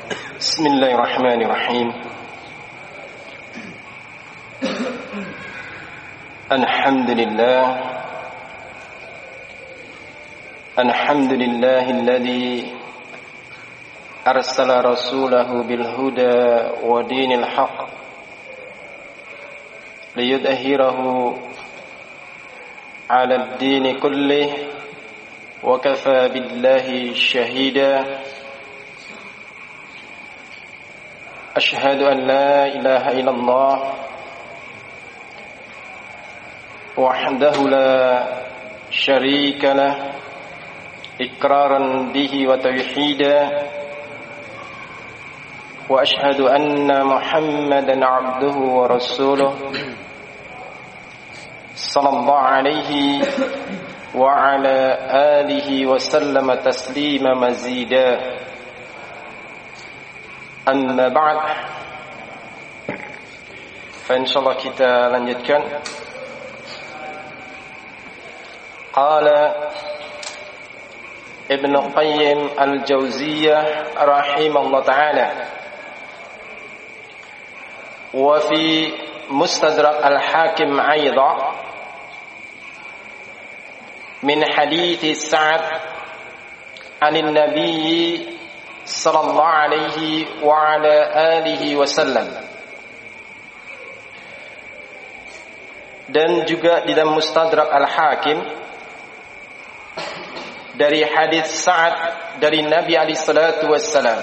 Bismillahirrahmanirrahim. Alhamdulillahilladzi arsala rasulahu bil huda wa dinil haqq liyudhhirahu 'ala ad-din kullih wa kafa billahi shahida. Ashhadu an la ilaha illallah wahdahu la syarika lah iqraran bihi wa tauhida wa ashhadu anna Muhammadan 'abduhu wa rasuluh sallallahu alaihi wa ala alihi wa sallama taslima mazida. Amma ba'd. Insyaallah kita lanjutkan. Qala Ibn Qayyim al-Jauziyah rahimahullah ta'ala wa fi Mustadrak al-Hakim aidan min hadits Sa'ad 'anil Nabi sallallahu alaihi wa ala alihi wasallam, dan juga di dalam Mustadrak Al-Hakim dari hadis Sa'ad dari Nabi alaihi salatu wassalam,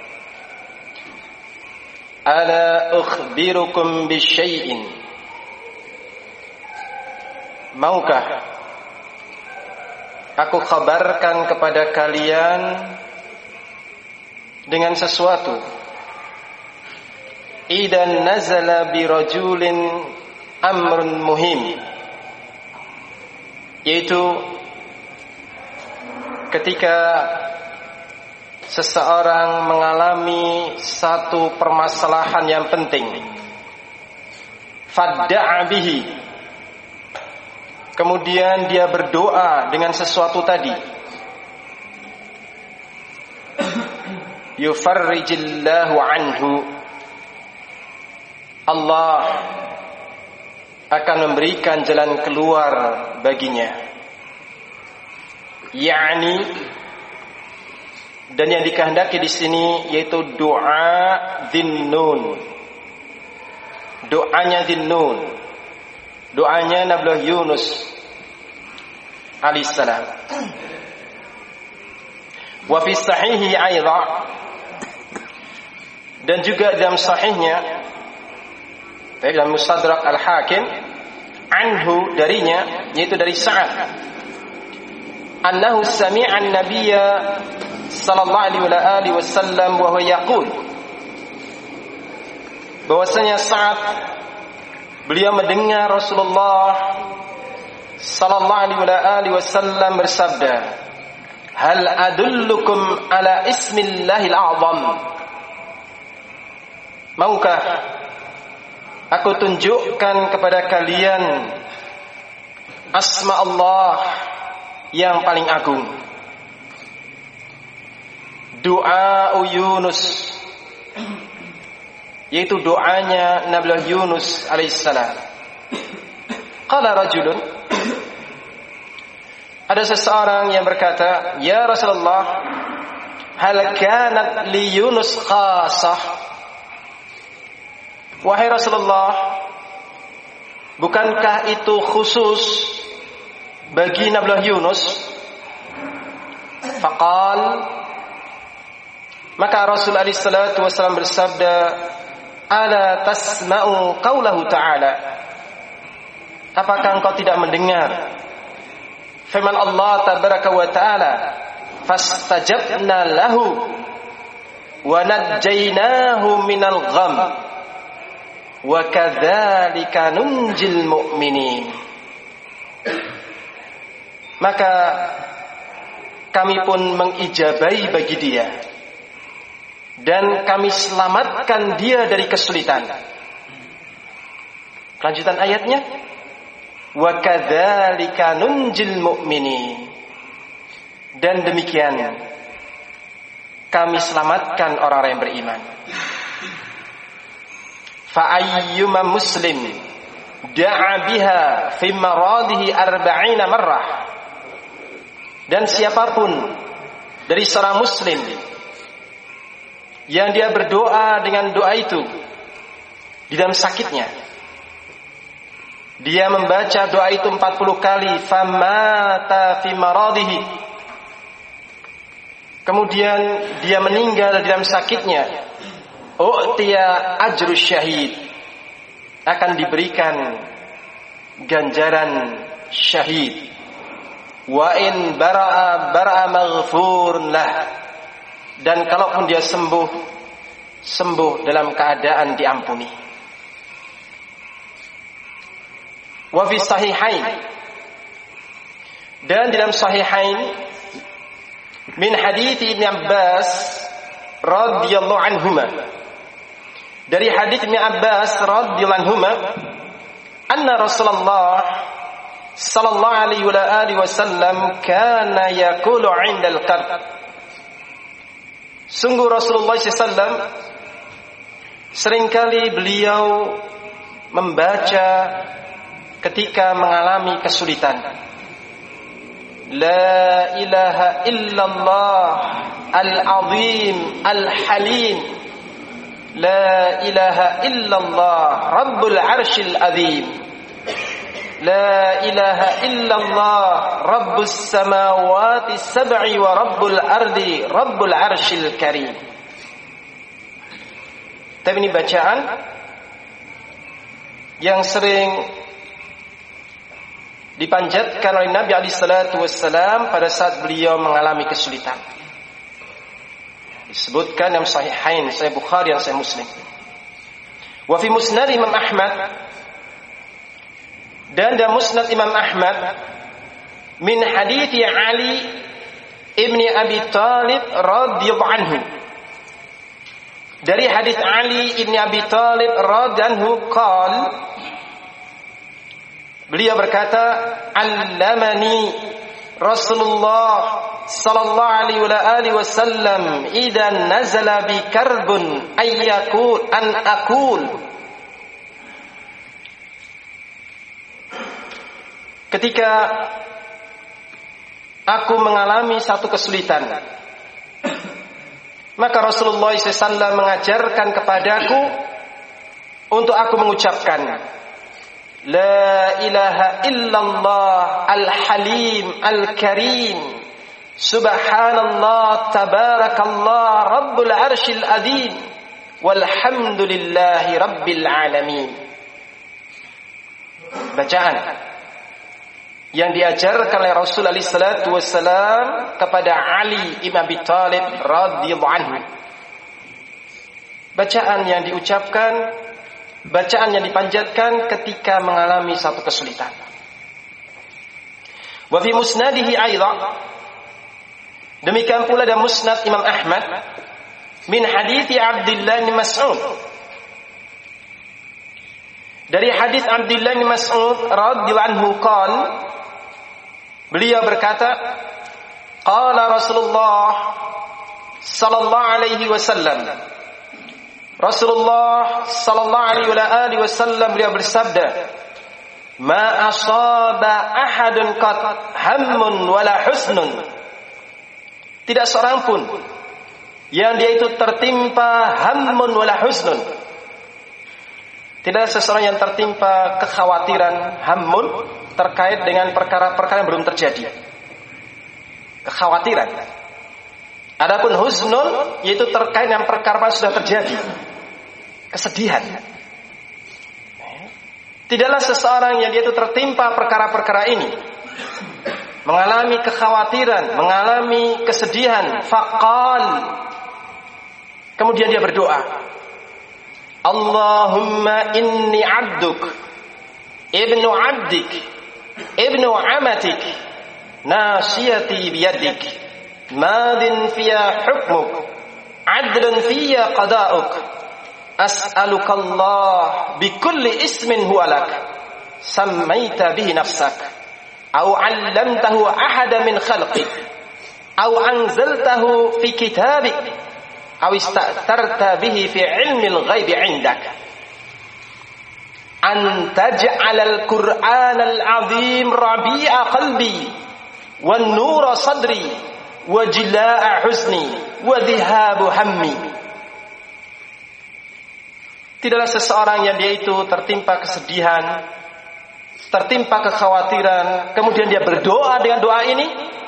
ala ukhbirukum bisyai'in, maukah aku kabarkan kepada kalian dengan sesuatu, idan nazala bi rajulin amrun muhim, yaitu ketika seseorang mengalami satu permasalahan yang penting, fadda'a bihi, kemudian dia berdoa dengan sesuatu tadi, yufarrijillahu anhu, Allah akan memberikan jalan keluar baginya. Yani, dan yang dikehendaki di sini yaitu doa Dzinnun. Doanya Dzinnun. Doanya Nabi Yunus alaihissalam. Wa fi sahihi aidan, dan juga dalam sahihnya dalam Mustadrak Al-Hakim anhu, darinya, yaitu dari Sa'ad, annahu sami'a an-nabiyya sallallahu alaihi wasallam wa huwa yaqul, bahwasanya Sa'ad beliau mendengar Rasulullah sallallahu alaihi wasallam bersabda, hal adullukum ala ismillahil a'zam, maukah aku tunjukkan kepada kalian asma Allah yang paling agung. Doa Yunus, yaitu doanya Nabi Yunus alaihissalam. Qala rajulun, ada seseorang yang berkata, ya Rasulullah, hal kanat li Yunus khasah, wahai Rasulullah, bukankah itu khusus bagi Nabi Yunus? Faqal, maka Rasul alaihi salatu wasallam bersabda, ala tasma'u qaulahu ta'ala, apakah engkau tidak mendengar firman Allah tabaraka wa ta'ala, fastajabna lahu wa najjaynahu minal gham wa kadzalika nunjil mu'minin. Maka kami pun mengijabahi bagi dia dan kami selamatkan dia dari kesulitan. Kelanjutan ayatnya, wa kadzalika nunjil mu'minin, dan demikian kami selamatkan orang-orang yang beriman. Fa ayyuma muslim da'a biha fi maradihi 40 marrah. Dan siapapun dari seorang muslim yang dia berdoa dengan doa itu di dalam sakitnya, dia membaca doa itu 40 kali, famata fi maradihi, kemudian dia meninggal di dalam sakitnya, u'tiya ajru syahid, akan diberikan ganjaran syahid. Wa in bara'a maghfurun lah, dan kalaupun dia sembuh dalam keadaan diampuni. Wa fi sahihain, dan dalam sahihain min hadits Ibnu Abbas radhiyallahu anhuma, dari hadits Ibnu Abbas radhiyallahu anhuma, anna Rasulullah sallallahu alaihi wasallam kana yaqulu 'indal qarb, sungguh Rasulullah SAW seringkali beliau membaca ketika mengalami kesulitan, la ilaha illallah al-azim al-halim, la ilaha illallah rabbul arshil azim, la ilaha illallah rabbus samawati sab'i wa rabbul ardi rabbul arshil karim. Tapi ini bacaan yang sering dipanjatkan oleh Nabi alaihi salatu wassalam pada saat beliau mengalami kesulitan. Disebutkan dalam sahihain, Sahih Bukhari dan Sahih Muslim. Wa fi musnad Imam Ahmad, dan dalam musnad Imam Ahmad min hadits Ali ibni Abi Thalib radhiyallahu anhu, dari hadits Ali ibni Abi Thalib radhiyallahu anhu qaal, beliau berkata, allamani Rasulullah sallallahu alaihi wasallam idza nazala bi karbun ayyakul an aqul, ketika aku mengalami satu kesulitan, maka Rasulullah SAW mengajarkan kepadaku untuk aku mengucapkan la ilaha illallah al-halim al-karim, subhanallah tabarakallah rabbul arshil azim, walhamdulillahi rabbil alamin. Bacaan yang diajarkan oleh Rasulullah SAW kepada Ali ibn Abi Thalib radhiyallahu anhu. Bacaan yang diucapkan, bacaan yang dipanjatkan ketika mengalami satu kesulitan. Wa fi musnadihi aidan, demikian pula dalam musnad Imam Ahmad min hadithi Abdullah bin Mas'ud, dari hadis Abdullah bin Mas'ud radhiyallahu anhu qaal, beliau berkata, qala Rasulullah sallallahu alaihi wasallam, Rasulullah sallallahu alaihi wasallam beliau bersabda, ma asaba ahadun qat hammun wala husnun, tidak seorang pun yang dia itu tertimpa hammun wala husnun, tidak seseorang yang tertimpa kekhawatiran, hammun terkait dengan perkara-perkara yang belum terjadi, kekhawatiran. Adapun husnun yaitu terkait dengan perkara yang sudah terjadi, kesedihan. Tidaklah seseorang yang dia itu tertimpa perkara-perkara ini, mengalami kekhawatiran, mengalami kesedihan, faqal, kemudian dia berdoa, Allahumma inni abduk ibnu abdik ibnu amatik nasiyati biyadik madin fiya hukmuk adlun fiya qada'uk as'alukallah bikulli ismin huwa lak sammaita bihi nafsak aw 'allamtahu ahada min khalqik aw anzaltahu fi kitabik aw ista'tarta bihi fi ilmil ghaibi 'indak an taj'alal qur'anal 'azim rabi'a qalbi wan nura sadri wa jilaa'a husni wa dhihabu hammi. Tidaklah seseorang yang dia itu tertimpa kesedihan, tertimpa kekhawatiran, kemudian dia berdoa dengan doa ini,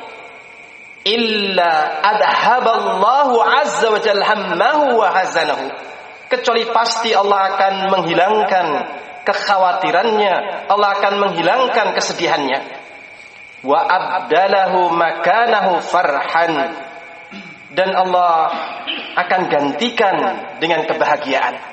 illa adhaballahu azza wa jalla hammahu wa hazanahu, kecuali pasti Allah akan menghilangkan kekhawatirannya, Allah akan menghilangkan kesedihannya, wa abdalahu makanahu farhan, dan Allah akan gantikan dengan kebahagiaan.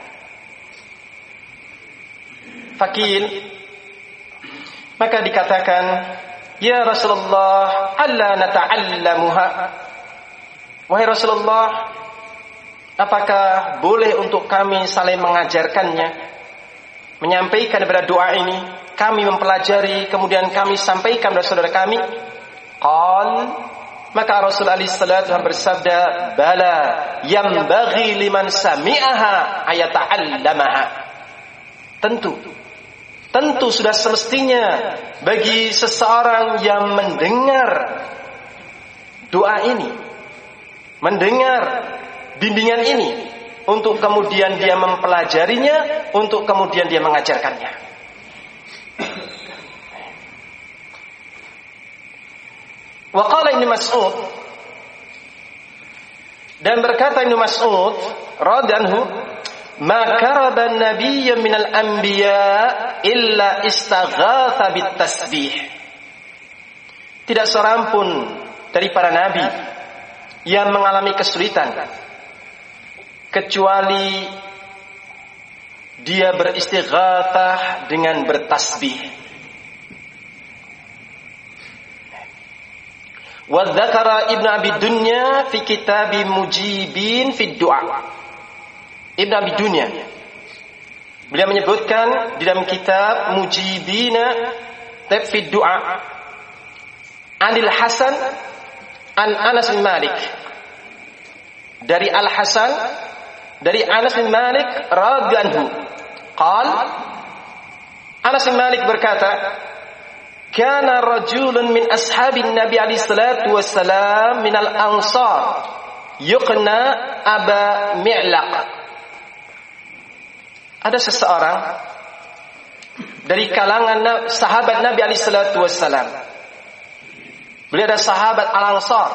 Fakil, maka dikatakan, ya Rasulullah, alla nata'allamuha. Wahai Rasulullah, apakah boleh untuk kami saling mengajarkannya, menyampaikan kepada doa ini, kami mempelajari, kemudian kami sampaikan kepada saudara kami? Qal, maka Rasulullah SAW bersabda, bala yambaghi liman sami'aha ayata'allamaha. Tentu sudah semestinya bagi seseorang yang mendengar doa ini, mendengar bimbingan ini, untuk kemudian dia mempelajarinya, untuk kemudian dia mengajarkannya. Wa qala Ibnu Mas'ud, dan berkata Ibnu Mas'ud radhiyallahu anhu, ma karaba nabiyyan minal anbiya illa istaghatha bit tasbih. Tidak seorang pun dari para nabi yang mengalami kesulitan kecuali dia beristighatsah dengan bertasbih. Wa dzakara Ibnu Abi Dunya fi kitab Mujibin fi Du'a. Ibn Abi Dunya, beliau menyebutkan di dalam kitab Mujibina fi Du'a Anil Hasan an Anas bin Malik, dari Al Hasan dari Anas bin Malik radhiyallahu anhu, qal, Anas bin Malik berkata, kana rajulun min ashabin Nabi alaihi salatu wassalam minal ansar yuqna Aba Mi'laq. Ada seseorang dari kalangan sahabat Nabi alaihi salatu wassalam. Beliau adalah sahabat Al-Ansar,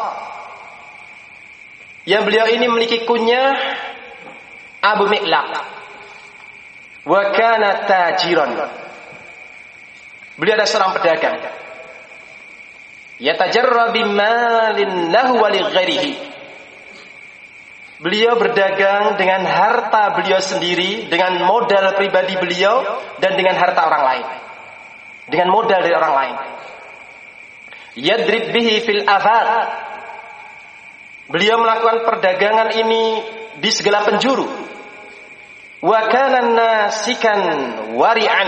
yang beliau ini memiliki kunyah Abu Mi'laq. Wa kana tajiran. Beliau adalah seorang pedagang. Yatajarra bimalin lahu wa li ghairihi. Beliau berdagang dengan harta beliau sendiri, dengan modal pribadi beliau, dan dengan harta orang lain, dengan modal dari orang lain. Yadrib bihi fil afaq. Beliau melakukan perdagangan ini di segala penjuru. Wa kana nasikan wari'an.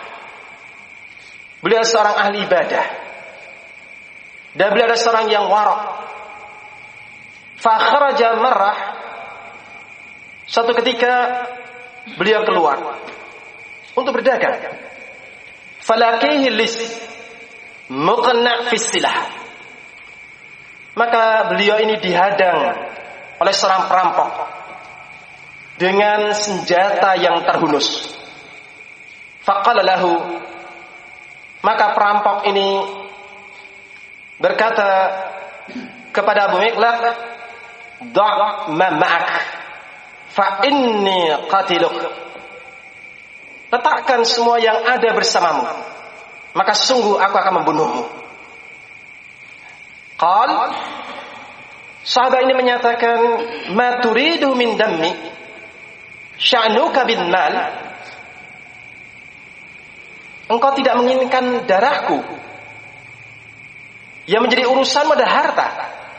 Beliau seorang ahli ibadah, dan beliau adalah seorang yang wara'. Fa kharaja marrah, suatu ketika beliau keluar untuk berdagang. Falaqihi lis muqna' fi silah. Maka beliau ini dihadang oleh seorang perampok dengan senjata yang terhunus. Faqala lahu, maka perampok ini berkata kepada Abu Mi'laq, da' ma ma'ak fa inni qatiluk. Letakkan semua yang ada bersamamu, maka sungguh aku akan membunuhmu. Qal, sahabat ini menyatakan, ma turidu min dammi sya'nuka bin mal. Engkau tidak menginginkan darahku, yang menjadi urusanmu adalah harta.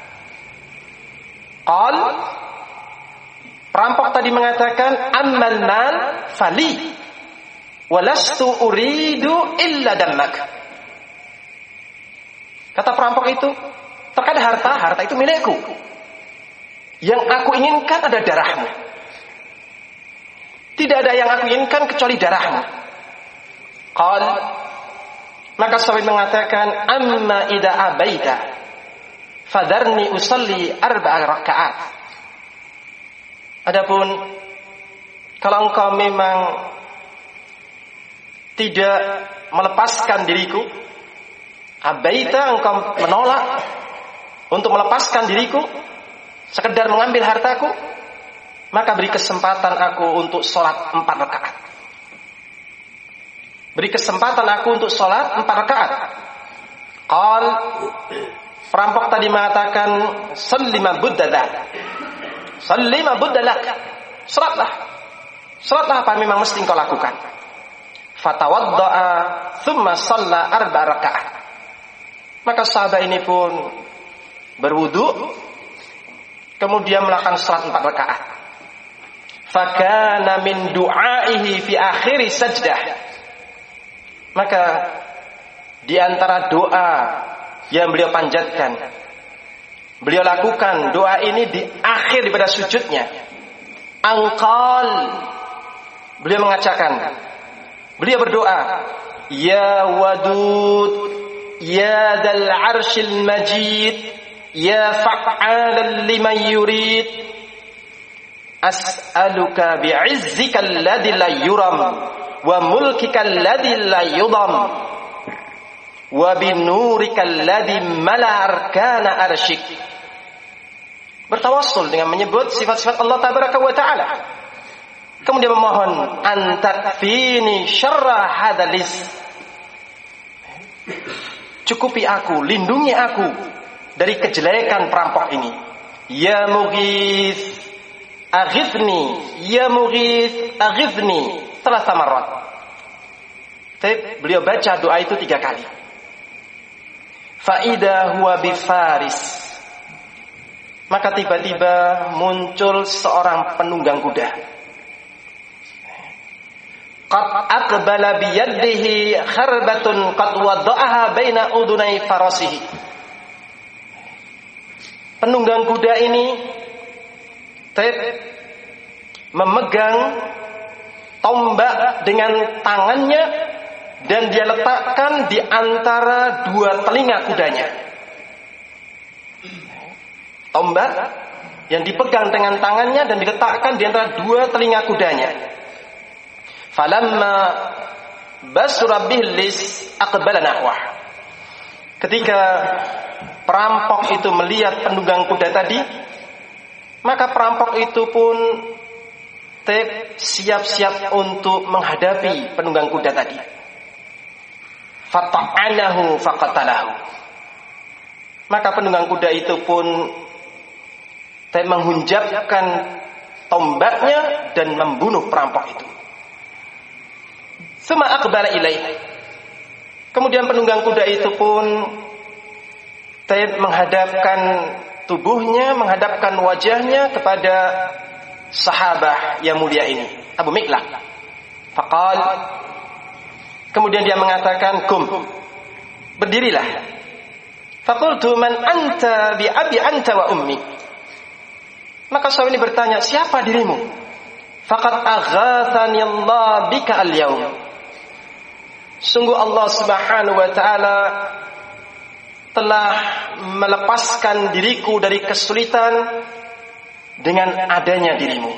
Qal, perampok tadi mengatakan, ammal mal fali walastu uridu illa dammak. Kata perampok itu, terkadang harta itu milikku, Yang aku inginkan ada darahmu. Tidak ada yang aku inginkan kecuali darahmu. Qal, maka sahabat mengatakan, amma idza abaita fadarni usalli 4 rakaat. Adapun kalau engkau memang tidak melepaskan diriku, abaita, engkau menolak untuk melepaskan diriku, sekedar mengambil hartaku, maka beri kesempatan aku untuk sholat 4 rakaat. Beri kesempatan aku untuk sholat 4 rakaat. Qal, perampok tadi mengatakan, sallima buddalak. Sallima buddalak. Sholatlah apa memang mesti engkau lakukan. Fatawadda'a thumma shalla 4 rakaat. Maka sahabat ini pun berwudu, kemudian melakukan salat 4 rakaat. Fakana min du'aihi fi akhir sajdah. Maka di antara doa yang beliau panjatkan, beliau lakukan doa ini di akhir daripada sujudnya. Angqal, beliau mengatakan, beliau berdoa, ya wadud, ya dal arshil majid, ya fa'alan liman yurid, as'aluka bi'izzika alladhi la yuram wa mulkika alladhi la yudam wa binurika alladhi mala arkana arsyik. Bertawassul dengan menyebut sifat-sifat Allah tabaraka wa ta'ala. Kemudian memohon, antakfini syarra hadalis, cukupi aku, lindungi aku dari kejelekan perampok ini. Ya mughith aghithni, ya mughith aghithni, 3 marrat. Beliau baca doa itu 3 kali. Faida huwa bifaris, maka tiba-tiba muncul seorang penunggang kuda. Qad aqbala biyadihi kharbatun qad wada'aha baina udunai farasihi. Penunggang kuda ini memegang tombak dengan tangannya dan dia letakkan di antara 2 telinga kudanya. Tombak yang dipegang dengan tangannya dan diletakkan di antara 2 telinga kudanya. Falamma basura bihlis aqbala nahwah. Ketika perampok itu melihat penunggang kuda tadi, maka perampok itu pun siap-siap untuk menghadapi penunggang kuda tadi. Fata'anahu faqatalahu. Maka penunggang kuda itu pun menghunjabkan tombaknya dan membunuh perampok itu. Suma aqbala ilaih. Kemudian penunggang kuda itu pun menghadapkan tubuhnya, menghadapkan wajahnya kepada sahabat yang mulia ini, Abu Miklah. Faqal, kemudian dia mengatakan, kum, berdirilah. Faqultu man anta bi abi anta wa ummi. Maka sahabat ini bertanya, siapa dirimu? Faqad aghathani Allah bika al-yawm. Sungguh Allah Subhanahu wa ta'ala telah melepaskan diriku dari kesulitan dengan adanya dirimu.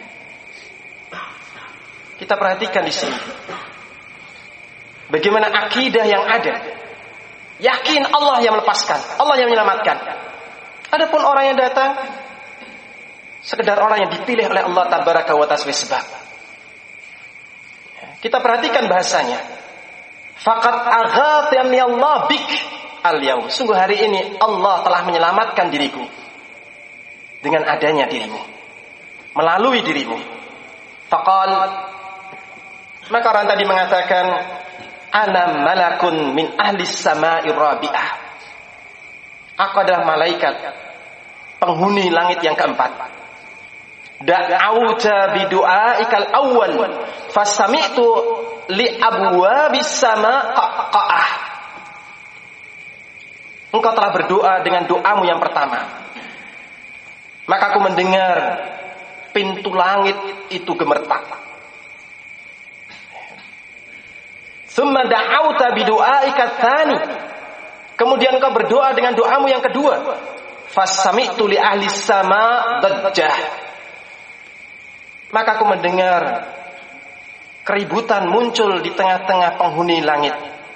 Kita perhatikan di sini bagaimana akidah yang ada. Yakin Allah yang melepaskan, Allah yang menyelamatkan. Adapun orang yang datang sekedar orang yang dipilih oleh Allah tabaraka wa ta'ala sebab. Kita perhatikan bahasanya. Faqad aghathani Allah bik al-yaum. Sungguh hari ini Allah telah menyelamatkan diriku dengan adanya dirimu, melalui dirimu. Faqal, maka orang tadi mengatakan, ana malakun min ahli samai rabi'ah. Aku adalah malaikat penghuni langit yang keempat. Da'auta bi du'aikal awwal fasami'tu li abwabis sama qa'ah. Engkau telah berdoa dengan doamu yang pertama. Maka aku mendengar pintu langit itu gemertak. Tsumma da'auta bidu'aika tsani. Kemudian kau berdoa dengan doamu yang kedua. Fasami'tu li ahli sama dajjah. Maka aku mendengar keributan muncul di tengah-tengah penghuni langit.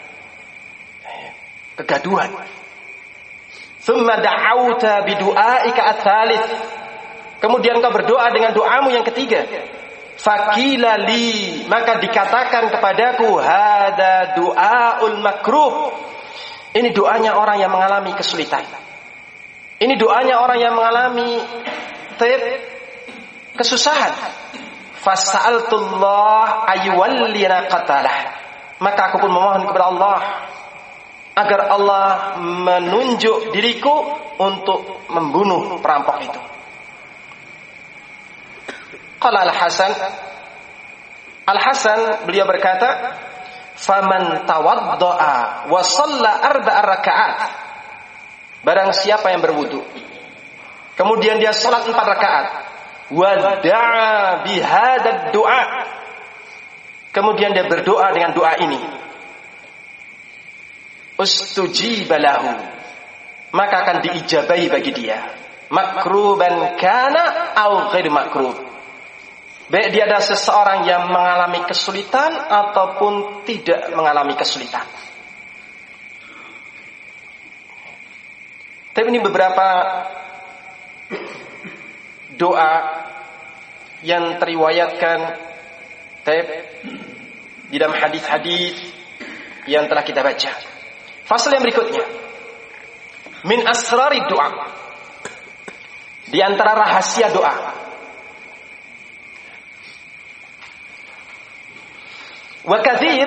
Kegaduhan. Tsumma da'auta bidu'aika ats-tsalits. Kemudian kau berdoa dengan doamu yang ketiga. Faqila li, maka dikatakan kepadaku, hada du'aul makrub. Ini doanya orang yang mengalami kesulitan. Ini doanya orang yang mengalami kesusahan. Fas'altullah ayyuwallina qatalah. Maka aku pun memohon kepada Allah agar Allah menunjuk diriku untuk membunuh perampok itu. Qala Al-Hasan beliau berkata, faman tawadda'a wa shalla 4 rakaat. Barang siapa yang berwudu, kemudian dia salat 4 rakaat, wa da'a bihadad du'a, kemudian dia berdoa dengan doa ini, ustujiba lahu, maka akan diijabahi bagi dia, makruban kana au ghair makrub. Baik dia adalah seseorang yang mengalami kesulitan ataupun tidak mengalami kesulitan. Tapi ini beberapa doa yang teriwayatkan di dalam hadis-hadis yang telah kita baca. Fasal yang berikutnya, min asrari doa, di antara rahasia doa. Wa katsir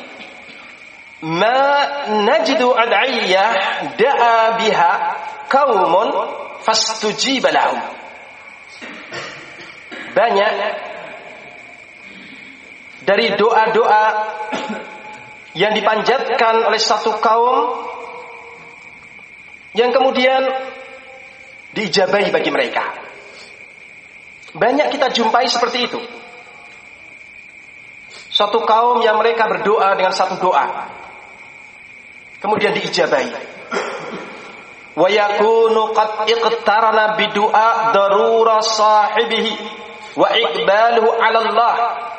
ma najidu ad'iyah da'a biha qaumun fastujiba lahum. Banyak dari doa-doa yang dipanjatkan oleh satu kaum yang kemudian diijabahi bagi mereka. Banyak kita jumpai seperti itu. Suatu kaum yang mereka berdoa dengan satu doa, kemudian diijabahi. Wa yakunu qad iqtarana bidu'a darura sahibihi wa iqbaluhu 'ala Allah.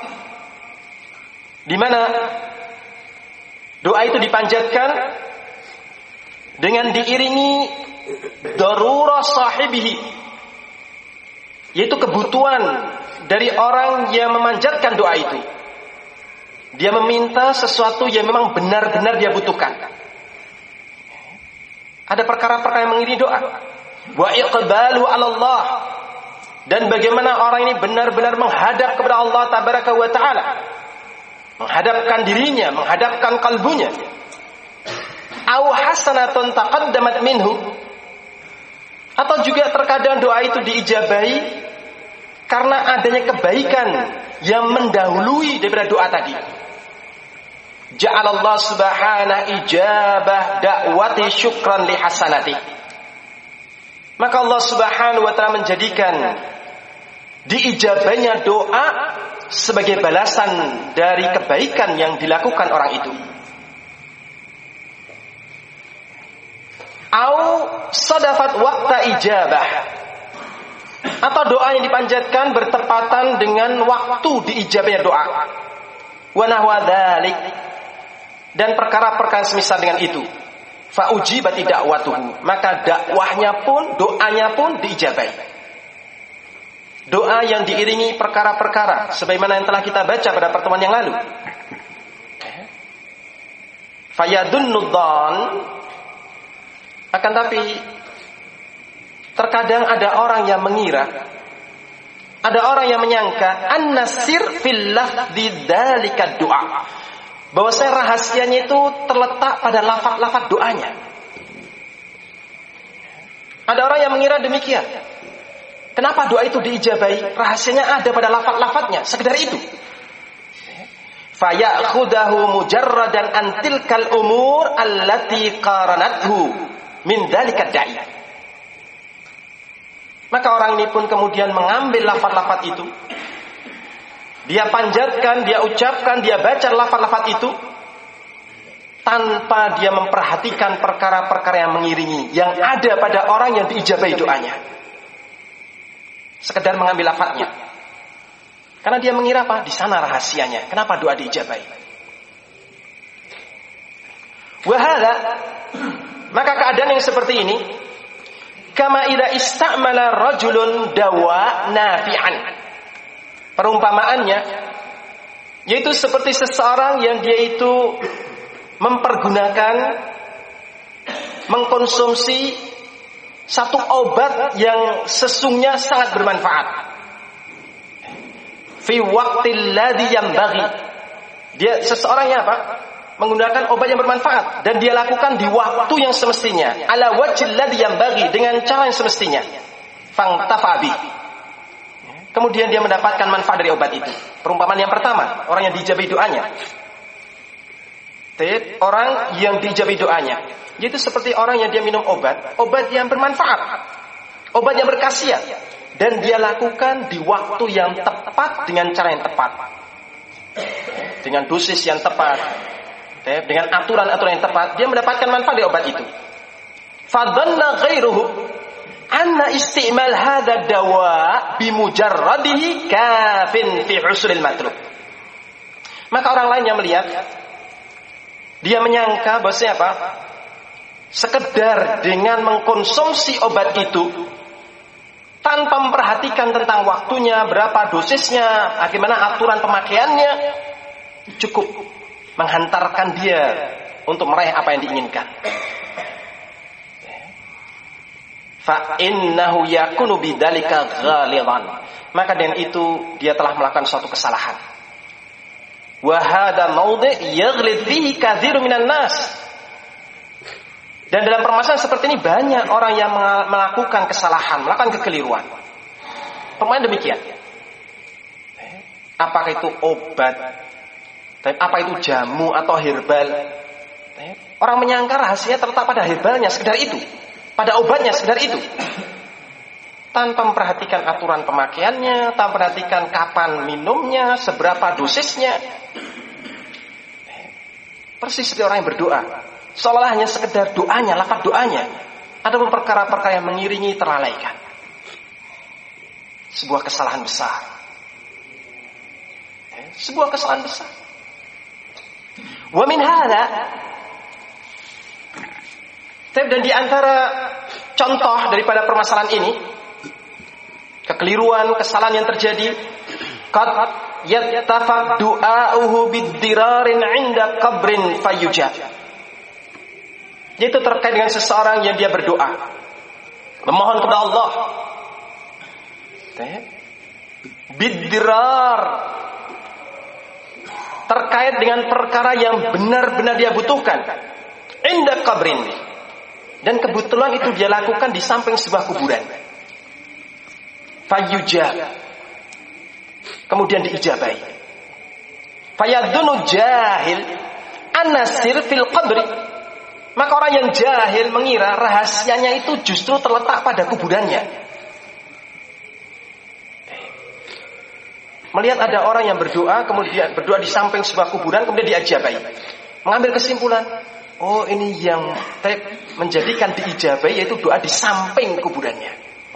Di mana doa itu dipanjatkan dengan diiringi darura sahibihi, yaitu kebutuhan dari orang yang memanjatkan doa itu. Dia meminta sesuatu yang memang benar-benar dia butuhkan. Ada perkara-perkara yang mengiringi doa. Wa iqbalu 'ala Allah. Dan bagaimana orang ini benar-benar menghadap kepada Allah tabaraka wa taala. Menghadapkan dirinya, menghadapkan kalbunya. Au hasanatun taqaddamat minhu. Atau juga terkadang doa itu diijabahi karena adanya kebaikan yang mendahului daripada doa tadi. Ja'alallah subhanahu ijabah da'wati syukran li hasanati. Maka Allah subhanahu wa ta'ala menjadikan diijabahnya doa sebagai balasan dari kebaikan yang dilakukan orang itu. Au sadafat waqta ijabah, atau doa yang dipanjatkan bertepatan dengan waktu diijabahnya doa. Wa nahwa dzalik, dan perkara-perkara semisal dengan itu. Fa ujibati da'watuhu, maka dakwahnya pun, doanya pun diijabahi. Doa yang diiringi perkara-perkara sebagaimana yang telah kita baca pada pertemuan yang lalu. Fayadunnu dhann, akan tapi terkadang ada orang yang mengira, ada orang yang menyangka an-nasir fil lafdzi dzalika doa, bahwasanya rahasianya itu terletak pada lafaz-lafaz doanya. Ada orang yang mengira demikian. Kenapa doa itu diijabahi? Rahasianya ada pada lafaz-lafaznya, sekedar itu. Faya'khudahu mujarradan an tilkal umur allati qaranathu min dzalika da'i. Maka orang ini pun kemudian mengambil lafaz-lafaz itu. Dia panjatkan, dia ucapkan, dia baca lafaz-lafaz itu tanpa dia memperhatikan perkara-perkara yang mengiringi yang ada pada orang yang diijabahi doanya. Sekedar mengambil lafaznya. Karena dia mengira apa? Di sana rahasianya. Kenapa doa diijabahi? Wahada, maka keadaan yang seperti ini, kama idza istamala rajulun dawa nafi'an. Perumpamaannya yaitu seperti seseorang yang dia itu mempergunakan, mengkonsumsi satu obat yang sesungguhnya sangat bermanfaat. Fi waqtil ladzi yanbaghi. Dia seseorangnya apa? Menggunakan obat yang bermanfaat dan dia lakukan di waktu yang semestinya, ala wajhil ladzi yanbaghi, dengan cara yang semestinya. Fangtafabi. Kemudian dia mendapatkan manfaat dari obat itu. Perumpamaan yang pertama, orang yang diijabahi doanya. Orang yang diijabahi doanya, yaitu seperti orang yang dia minum obat yang bermanfaat, obat yang berkhasiat, dan dia lakukan di waktu yang tepat dengan cara yang tepat, dengan dosis yang tepat, dengan aturan-aturan yang tepat, dia mendapatkan manfaat dari obat itu. Fadhanna ghairuhu anna isti'mal hadha dawa bimujarradihi kafin fi husulil matlub. Maka orang lain yang melihat, dia menyangka bahwasanya apa? Sekedar dengan mengkonsumsi obat itu tanpa memperhatikan tentang waktunya, berapa dosisnya, bagaimana aturan pemakaiannya, cukup menghantarkan dia untuk meraih apa yang diinginkan. Fa innahu yakunu bidzalika ghalidan. Maka dengan itu dia telah melakukan suatu kesalahan. Wa hadha mawdi' yaghlid fihi katsirun minan nas. Dan dalam permasalahan seperti ini banyak orang yang melakukan kesalahan, melakukan kekeliruan. Permasalahan demikian. Apakah itu obat? Apa itu jamu atau herbal? Orang menyangka rahasianya terletak pada herbalnya, sekedar itu. Pada obatnya, sekedar itu. Tanpa memperhatikan aturan pemakaiannya, tanpa memperhatikan kapan minumnya, seberapa dosisnya. Persis seperti orang yang berdoa. Seolah hanya sekedar doanya, lafaz doanya. Ada perkara-perkara yang mengiringi terlalaikan. Sebuah kesalahan besar. Sebuah kesalahan besar. Wa min hadza, dan di antara contoh daripada permasalahan ini, kekeliruan, kesalahan yang terjadi, qad yattafaq du'a'uhu bid-dirarin 'inda qabrin fayujab. Yaitu terkait dengan seseorang yang dia berdoa, memohon kepada Allah, bid-dirar, terkait dengan perkara yang benar-benar dia butuhkan, 'inda qabrin. Dan kebetulan itu dia lakukan di samping sebuah kuburan. Fayujab. Kemudian diijabahi. Fayadunu jahil an-nasir fil qabri. Maka orang yang jahil mengira rahasianya itu justru terletak pada kuburannya. Melihat ada orang yang berdoa, kemudian berdoa di samping sebuah kuburan, kemudian diijabahi. Mengambil kesimpulan, oh ini yang menjadikan diijabahi yaitu doa di samping kuburannya.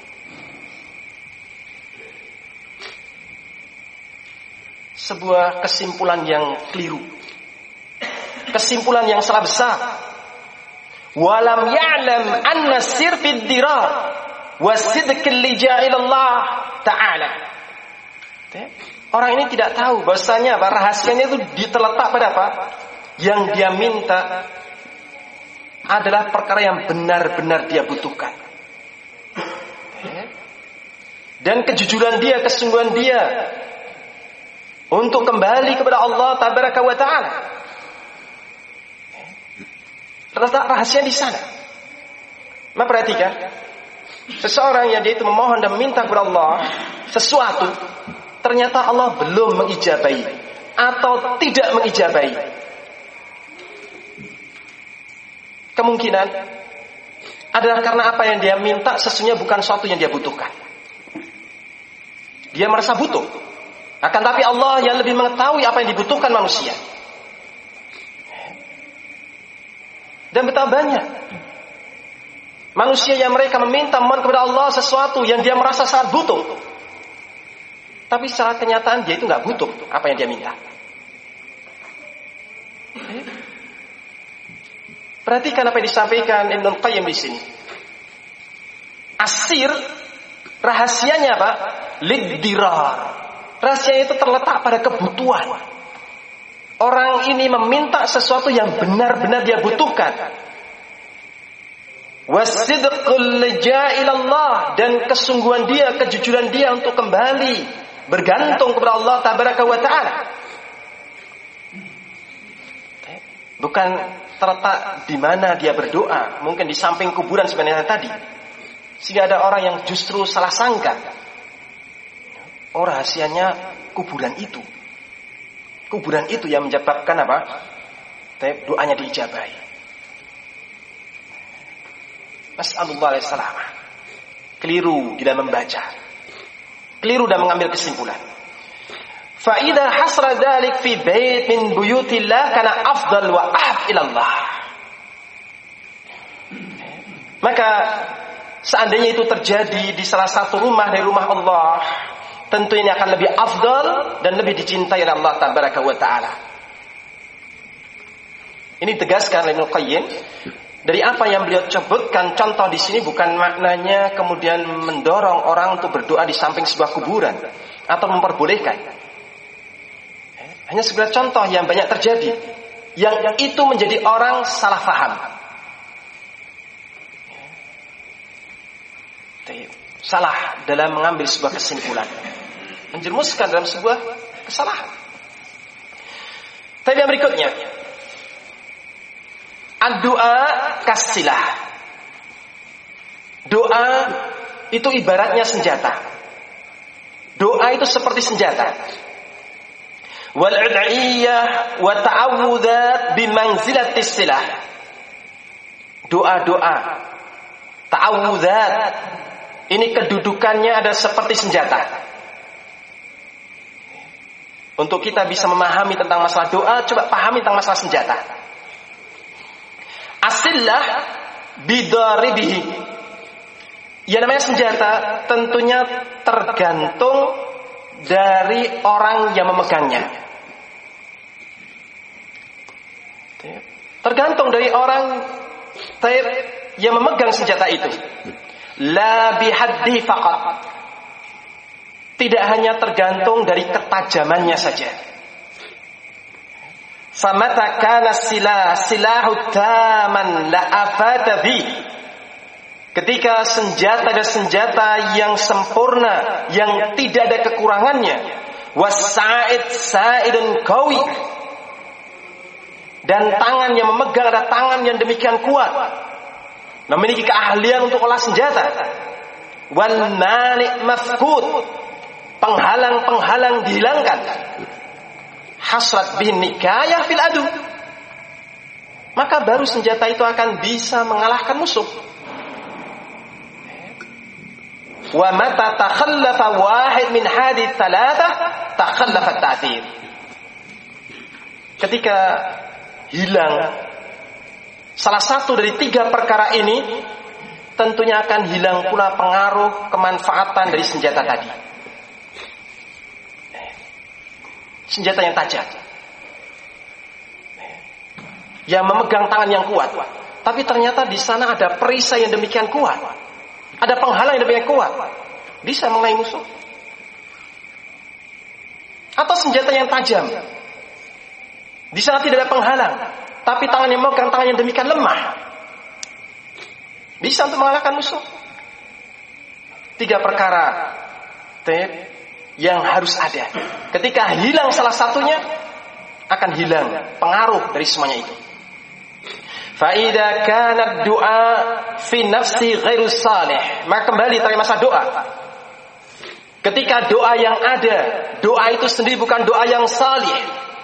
Sebuah kesimpulan yang keliru. Kesimpulan yang salah besar. Walam ya'lam anna sir fid dirar wa sidqil li ja'alallah ta'ala. Orang ini tidak tahu bahwasanya rahasianya itu terletak pada apa? Yang dia minta adalah perkara yang benar-benar dia butuhkan. Dan kejujuran dia, kesungguhan dia untuk kembali kepada Allah Tabaraka wa Ta'ala. Terletak rahasia di sana. Maka perhatikan, seseorang yang dia itu memohon dan meminta kepada Allah sesuatu, ternyata Allah belum mengijabahi atau tidak mengijabahi. Kemungkinan adalah karena apa yang dia minta sesungguhnya bukan sesuatu yang dia butuhkan. Dia merasa butuh. Akan tapi Allah yang lebih mengetahui apa yang dibutuhkan manusia. Dan betapa banyak manusia yang mereka meminta mohon kepada Allah sesuatu yang dia merasa sangat butuh. Tapi secara kenyataan dia itu nggak butuh apa yang dia minta. Perhatikan apa yang disampaikan Ibnu Qayyim di sini. Asir rahasianya apa? Liddirar. Rahasianya itu terletak pada kebutuhan. Orang ini meminta sesuatu yang benar-benar dia butuhkan. Wasidqul laja ilallah, dan kesungguhan dia, kejujuran dia untuk kembali bergantung kepada Allah tabaraka wa taala. Bukan terletak di mana dia berdoa, mungkin di samping kuburan sebenarnya tadi. Sehingga ada orang yang justru salah sangka. Oh, rahasianya kuburan itu. Kuburan itu yang menyebabkan apa? Doanya diijabahi. Nas'alullah alaihi salamah. Keliru di dalam membaca. Keliru dalam mengambil kesimpulan. Fa idza hasra dzalik fi bait min buyutillah kana afdal wa ahab ilallah. Maka seandainya itu terjadi di salah satu rumah dari rumah Allah, tentu ini akan lebih afdal dan lebih dicintai oleh Allah tabaraka wa taala. Ini tegaskan oleh Ibnu Qayyim. Dari apa yang beliau sebutkan contoh di sini bukan maknanya kemudian mendorong orang untuk berdoa di samping sebuah kuburan atau memperbolehkan. Hanya sekedar contoh yang banyak terjadi, yang itu menjadi orang salah faham. Salah dalam mengambil sebuah kesimpulan, menjerumuskan dalam sebuah kesalahan. Tapi yang berikutnya, ad-doa kasilah. Doa itu ibaratnya senjata. Doa itu seperti senjata. Wal ud'iyah wa ta'awudzat bimanzilatis silah. Doa-doa, ta'awudzat, ini kedudukannya ada seperti senjata. Untuk kita bisa memahami tentang masalah doa, coba pahami tentang masalah senjata. Asillah bidaribihi. Yang namanya senjata tentunya tergantung dari orang yang memegangnya. Tergantung dari orang yang memegang senjata itu. La bihaddi faqat. Tidak hanya tergantung dari ketajamannya saja. Famata kana silahu taman la afata bi. Ketika senjata ada senjata yang sempurna, yang tidak ada kekurangannya, wasa'id sa'idun qawi, dan tangan yang memegang ada tangan yang demikian kuat, memiliki keahlian untuk olah senjata. Wal mani' mafqud, penghalang-penghalang dihilangkan. Hasrat bin nikayah fil adu, maka baru senjata itu akan bisa mengalahkan musuh. Wa mata takhallafa wahid min hadhihi thalathah takhallafa at-ta'thir. Ketika hilang salah satu dari tiga perkara ini, tentunya akan hilang pula pengaruh kemanfaatan dari senjata tadi. Senjata yang tajam, yang memegang tangan yang kuat, tapi ternyata di sana ada perisai yang demikian kuat, ada penghalang yang demikian kuat, bisa mengenai musuh. Atau senjata yang tajam, di sana tidak ada penghalang, tapi tangan yang memegang tangan yang demikian lemah, bisa untuk mengalahkan musuh. Tiga perkara yang harus ada. Ketika hilang salah satunya, akan hilang pengaruh dari semuanya itu. Fa idza kana ad-du'a fi nafsi ghairu salih, maka kembali tadi masalah doa. Ketika doa yang ada, doa itu sendiri bukan doa yang salih.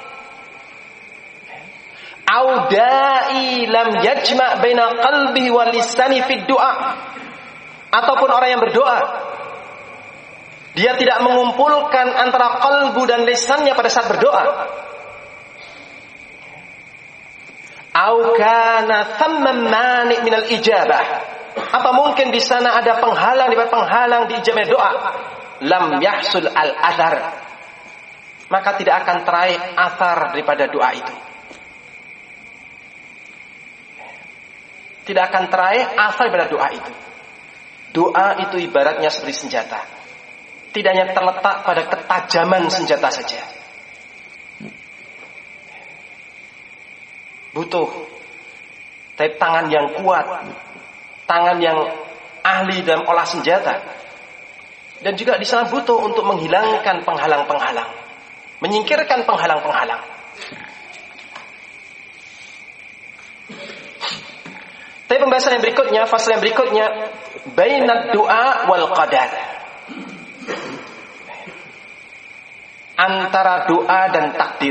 Au da'i lam yajma' baina qalbihi wa lisani fi du'a, ataupun orang yang berdoa Dia tidak mengumpulkan antara qalbu dan lisannya pada saat berdoa. Au kana thamma mani' minal ijabah. Apa mungkin di sana ada penghalang diijabah doa? Lam yahsul al-athar. Maka tidak akan teraih athar daripada doa itu. Tidak akan teraih athar daripada doa itu. Doa itu ibaratnya seperti senjata. Tidak hanya terletak pada ketajaman senjata saja. Butuh tangan yang kuat, tangan yang ahli dalam olah senjata, dan juga di sana butuh untuk menghilangkan penghalang-penghalang, menyingkirkan penghalang-penghalang. Tapi pembahasan yang berikutnya, fasal yang berikutnya, bainad du'a wal qadar, antara doa dan takdir.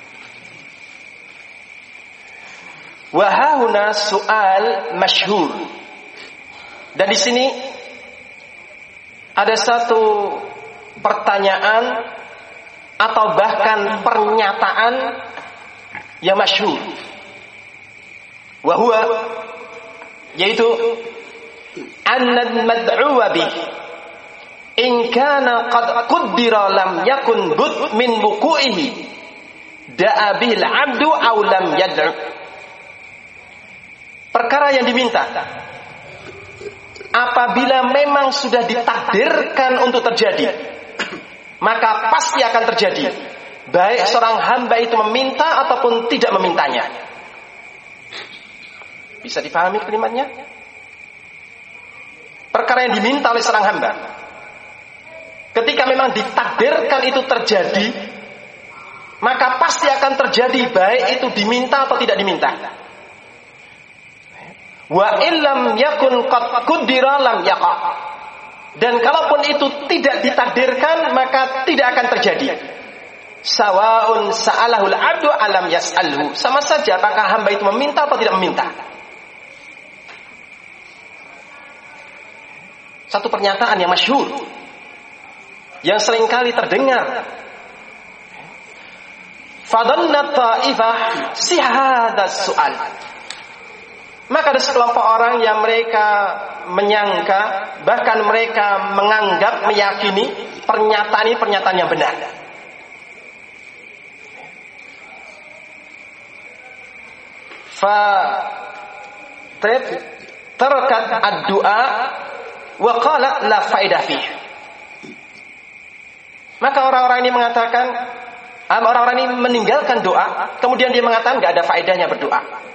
Wahahuna soal masyhur. Dan di sini ada satu pertanyaan atau bahkan pernyataan yang masyhur. Wahua, yaitu annal mad'uwa bih in kana qad qaddara lam yakun bud min wuqu'ihi da'a bil 'abdu aw lam yad'u. Perkara yang diminta apabila memang sudah ditakdirkan untuk terjadi, maka pasti akan terjadi, baik seorang hamba itu meminta ataupun tidak memintanya. Bisa dipahami kalimatnya? Perkara yang diminta oleh seorang hamba, ketika memang ditakdirkan itu terjadi, maka pasti akan terjadi, baik itu diminta atau tidak diminta. Wa illam yakun qad qaddara lam yaqa. Dan kalaupun itu tidak ditakdirkan, maka tidak akan terjadi. Sawaun sa'alahul 'abdu alam yas'alhu. Sama saja apakah hamba itu meminta atau tidak meminta. Satu pernyataan yang masyhur, yang seringkali terdengar. Fadhanna ta'ifah sihadas su'al. Maka ada sekelompok orang yang mereka menyangka, bahkan mereka menganggap, meyakini pernyataan ini pernyataan yang benar. Tarakat ad-du'a wa qalat la faidah fih. Maka orang-orang ini mengatakan, orang-orang ini meninggalkan doa, kemudian dia mengatakan enggak ada faedahnya berdoa.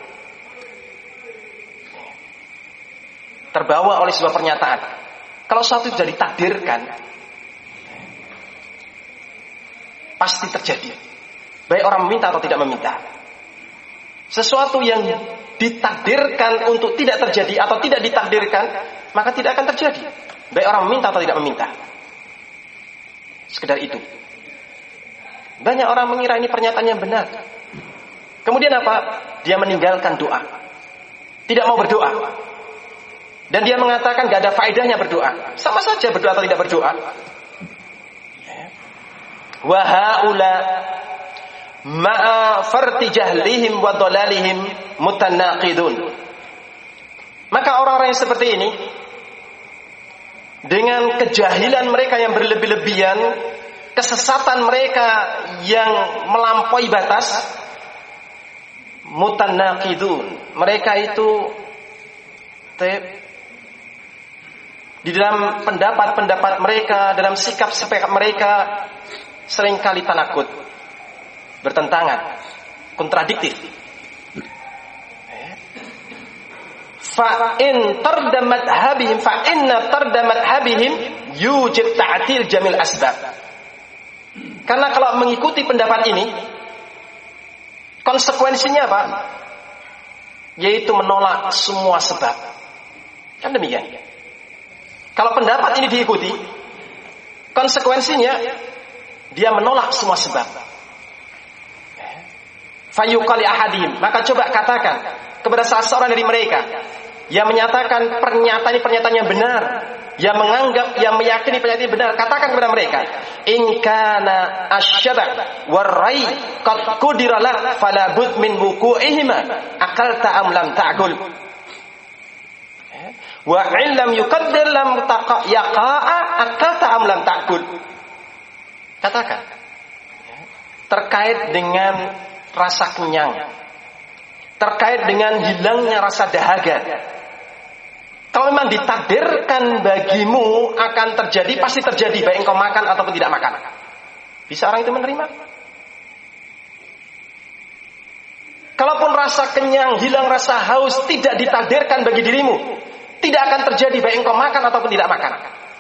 Terbawa oleh sebuah pernyataan. Kalau sesuatu sudah ditakdirkan, pasti terjadi, baik orang meminta atau tidak meminta. Sesuatu yang ditakdirkan untuk tidak terjadi atau tidak ditakdirkan, maka tidak akan terjadi, baik orang meminta atau tidak meminta. Sekedar itu. Banyak orang mengira ini pernyataan yang benar. Kemudian apa? Dia meninggalkan doa, tidak mau berdoa. Dan dia mengatakan gak ada faedahnya berdoa. Sama saja berdoa atau tidak berdoa. Wa haula ma'a farti jahlihim wa dhalalihim mutanaqidun. Maka orang-orang yang seperti ini, dengan kejahilan mereka yang berlebih-lebihan, kesesatan mereka yang melampaui batas, mutanaqidun. Mereka itu di dalam pendapat-pendapat mereka, dalam sikap-sikap mereka, seringkali tanakut, bertentangan, kontradiktif. Fa in tarda madhhabihim fa inna tarda madhhabihim yujib ta'til jamil asbab. Karena kalau mengikuti pendapat ini, konsekuensinya apa? Yaitu menolak semua sebab. Kan demikian. Kalau pendapat ini diikuti, konsekuensinya dia menolak semua sebab. Fayuqali ahadim, maka coba katakan kepada salah seorang dari mereka yang menyatakan pernyataan yang benar, yang menganggap, yang meyakini penyakit benar, katakan kepada mereka, in kana asyaba warai qad qudira lak fala bud min wuqu'ihima akalta am lam ta'kul wa in lam yuqaddir lam yaqa'a akalta am lam ta'kul. Katakan terkait dengan rasa kenyang, terkait dengan hilangnya rasa dahaga. Kalau memang ditakdirkan bagimu akan terjadi, pasti terjadi, baik engkau makan ataupun tidak makan. Bisa orang itu menerima? Kalaupun rasa kenyang, hilang rasa haus, tidak ditakdirkan bagi dirimu, tidak akan terjadi, baik engkau makan ataupun tidak makan.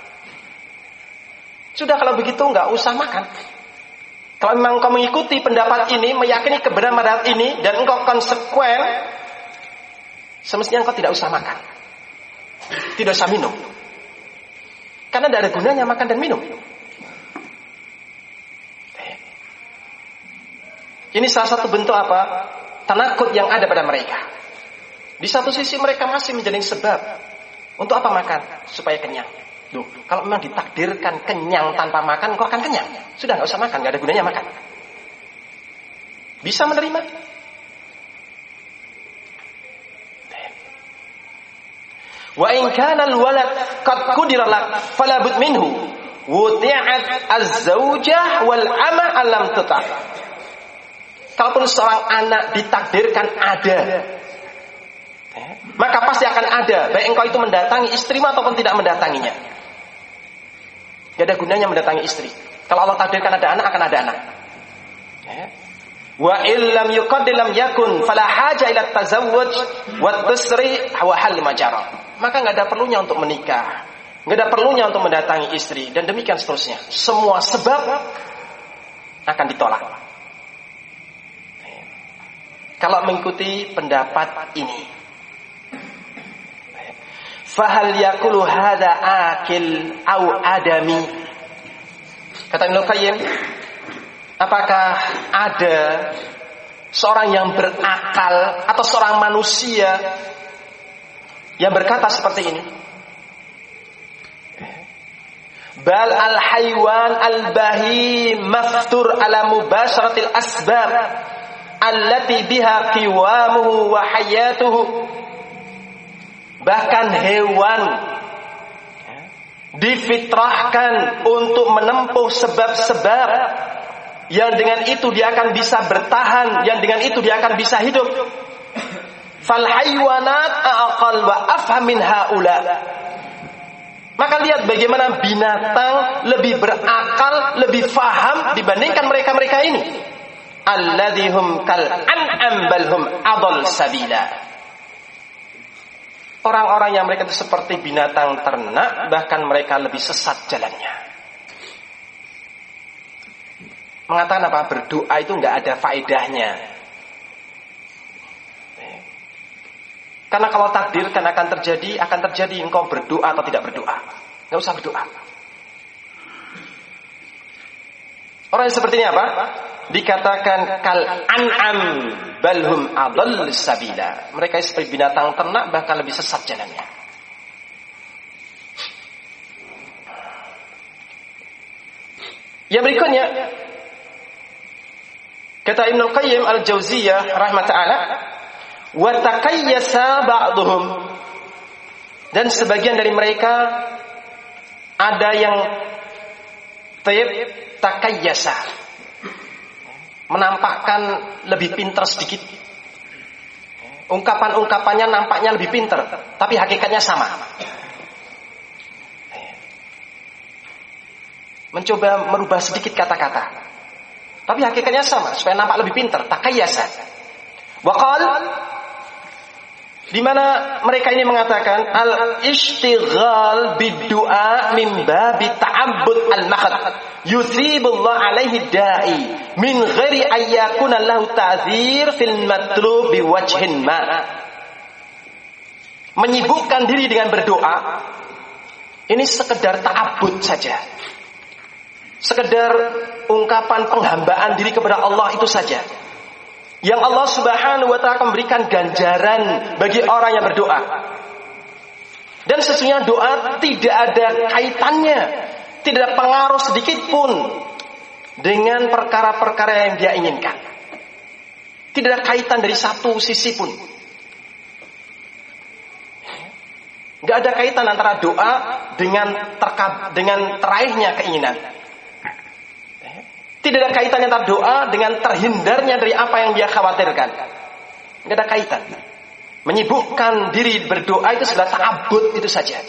Sudah, kalau begitu nggak usah makan. Kalau memang engkau mengikuti pendapat ini, meyakini kebenaran pendapat ini, dan engkau konsekuen, semestinya engkau tidak usah makan. Tidak usah minum. Karena tidak ada gunanya makan dan minum. Ini salah satu bentuk apa? Tanakut yang ada pada mereka. Di satu sisi mereka masih menjadi sebab. Untuk apa makan? Supaya kenyang. Loh, kalau memang ditakdirkan kenyang tanpa makan, kau akan kenyang. Sudah, nggak usah makan, nggak ada gunanya makan. Bisa menerima? Wa in kana al-walad qad qudira lak fala bud minhu wuti'at az-zawjah wal ama alam tuta. Kalaupun seorang anak ditakdirkan ada, maka pasti akan ada, baik engkau itu mendatangi istrimu ataupun tidak mendatanginya. Gak ada gunanya mendatangi istri. Kalau Allah takdirkan ada anak, akan ada anak. Wa illam yuqaddir lam yakun fala haja ila tazawwuj wa tusri wa hal majara. Maka nggak ada perlunya untuk menikah, nggak ada perlunya untuk mendatangi istri, dan demikian seterusnya. Semua sebab akan ditolak kalau mengikuti pendapat ini. Fahal yakulu hadza akil au adami. Kata Ibnu Qayyim, apakah ada seorang yang berakal atau seorang manusia yang berkata seperti ini? Bal al-haywan al-bahi maftur ala mubasharatil asbab allati biha qiwamuhu wa hayatuhu. Bahkan hewan difitrahkan untuk menempuh sebab-sebab yang dengan itu dia akan bisa bertahan, yang dengan itu dia akan bisa hidup. Fal haywanat aqal wa afham min haula. Maka lihat bagaimana binatang lebih berakal, lebih faham dibandingkan mereka-mereka ini. Alladzihum kal an'am bal hum adall sabila. Orang-orang yang mereka itu seperti binatang ternak, bahkan mereka lebih sesat jalannya. Mengatakan apa? Berdoa itu enggak ada faedahnya. Karena kalau takdirkan akan terjadi engkau berdoa atau tidak berdoa. Nggak usah berdoa. Orang yang seperti ini apa? Dikatakan kal an'am balhum adall sabila. Mereka seperti binatang ternak, bahkan lebih sesat jalannya. Yang berikutnya, kata Ibnu Qayyim al-Jauziyah rahmata'ala, wa taqayyasa ba'dhum, dan sebagian dari mereka ada yang taqayyasa, menampakkan lebih pintar sedikit. Ungkapan-ungkapannya nampaknya lebih pintar, tapi hakikatnya sama. Mencoba merubah sedikit kata-kata, tapi hakikatnya sama, supaya nampak lebih pintar. Taqayyasa. Waqal, di mana mereka ini mengatakan al-ishtighal bid-du'a min babi ta'abbud al-makhad yusibullah alaihi da'i min ghairi ayyakuna lahu ta'zir fil matlub biwajhin ma. Menyibukkan diri dengan berdoa ini sekedar ta'abbud saja, sekedar ungkapan penghambaan diri kepada Allah itu saja, yang Allah Subhanahu wa ta'ala akan memberikan ganjaran bagi orang yang berdoa. Dan sesungguhnya doa tidak ada kaitannya, tidak ada pengaruh sedikit pun dengan perkara-perkara yang dia inginkan. Tidak ada kaitan dari satu sisi pun. Gak ada kaitan antara doa dengan teraihnya keinginan. Tidak ada kaitannya antara doa dengan terhindarnya dari apa yang dia khawatirkan. Gak ada kaitan. Menyibukkan diri berdoa itu sudah ta'abbud itu saja.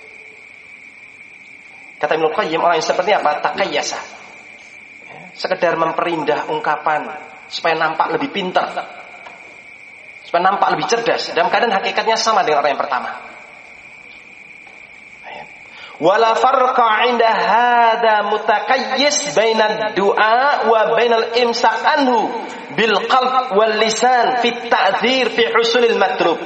Kata Ibnu Qayyim, orang yang seperti apa? Taqayyasa. Sekedar memperindah ungkapan supaya nampak lebih pintar, supaya nampak lebih cerdas. Dalam keadaan hakikatnya sama dengan orang yang pertama. Wala farqa 'inda hadha mutaqayyis bainad du'a wa bainal imsak anhu bil qalb wal lisan fi ta'dzir fi husulil matlub.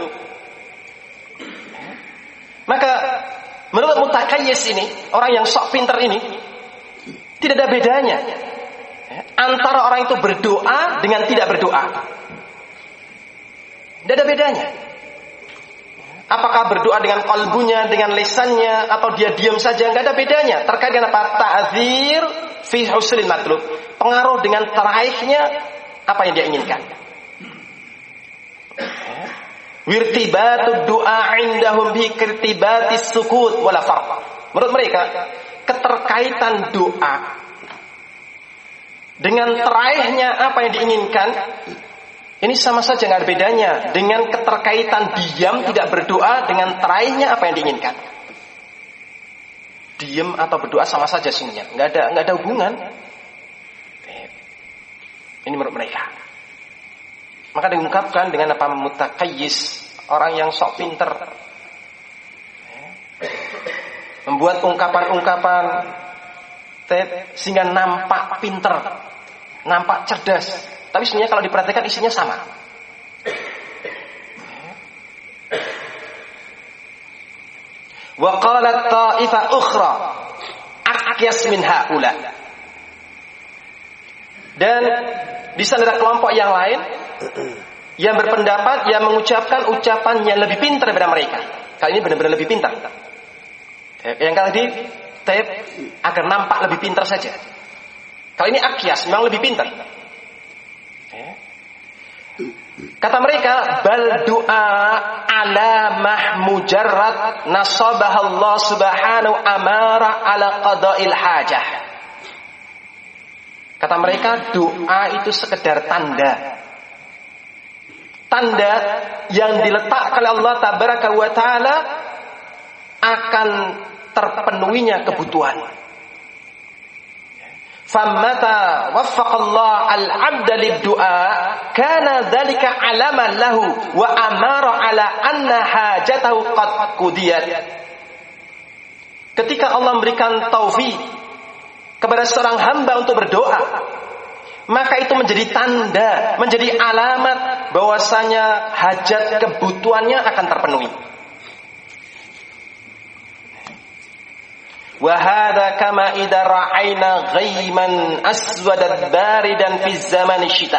Maka menurut mutaqayyis ini, orang yang sok pintar ini, tidak ada bedanya antara orang itu berdoa dengan tidak berdoa. Tidak ada bedanya. Apakah berdoa dengan kalbunya, dengan lisannya, atau dia diam saja, nggak ada bedanya. Terkait dengan apa? Ta'dzir fi husulil matlub. Pengaruh dengan teraihnya apa yang dia inginkan. Wirtibatu du'a indahum bi kirtibatis sukut wala farq. Menurut mereka, keterkaitan doa dengan teraihnya apa yang diinginkan, ini sama saja, nggak ada bedanya dengan keterkaitan diam tidak berdoa dengan teraihnya apa yang diinginkan. Diam atau berdoa sama saja semuanya, nggak ada hubungan. Ini menurut mereka. Maka diungkapkan dengan apa? Mutaqayyis, orang yang sok pinter, membuat ungkapan-ungkapan sehingga nampak pinter, nampak cerdas. Tapi sebenarnya kalau diperhatikan isinya sama. Wa qalat ta'ifa ukhra aqyas min haula. Dan di sana ada kelompok yang lain yang berpendapat, yang mengucapkan ucapan yang lebih pintar daripada mereka. Kali ini benar-benar lebih pintar. Yang kali tadi agar nampak lebih pintar saja. Kali ini aqyas, memang lebih pintar. Kata mereka, bal du'a alamah mujarrad nasabaha Allah subhanahu amara ala qada'il hajah. Kata mereka, doa itu sekedar tanda. Tanda yang diletakkan oleh Allah tabaraka wa ta'ala akan terpenuhinya kebutuhan. Famata waffaqallah al-'abda lid-du'a kana dzalika 'alaman lahu wa amara 'ala anna hajatahu qad qudiyat. Ketika Allah memberikan taufik kepada seorang hamba untuk berdoa, maka itu menjadi tanda, menjadi alamat bahwasanya hajat kebutuhannya akan terpenuhi. Wa hadza kama idza ra'ayna ghaiman aswadan baridan fi zamani syita.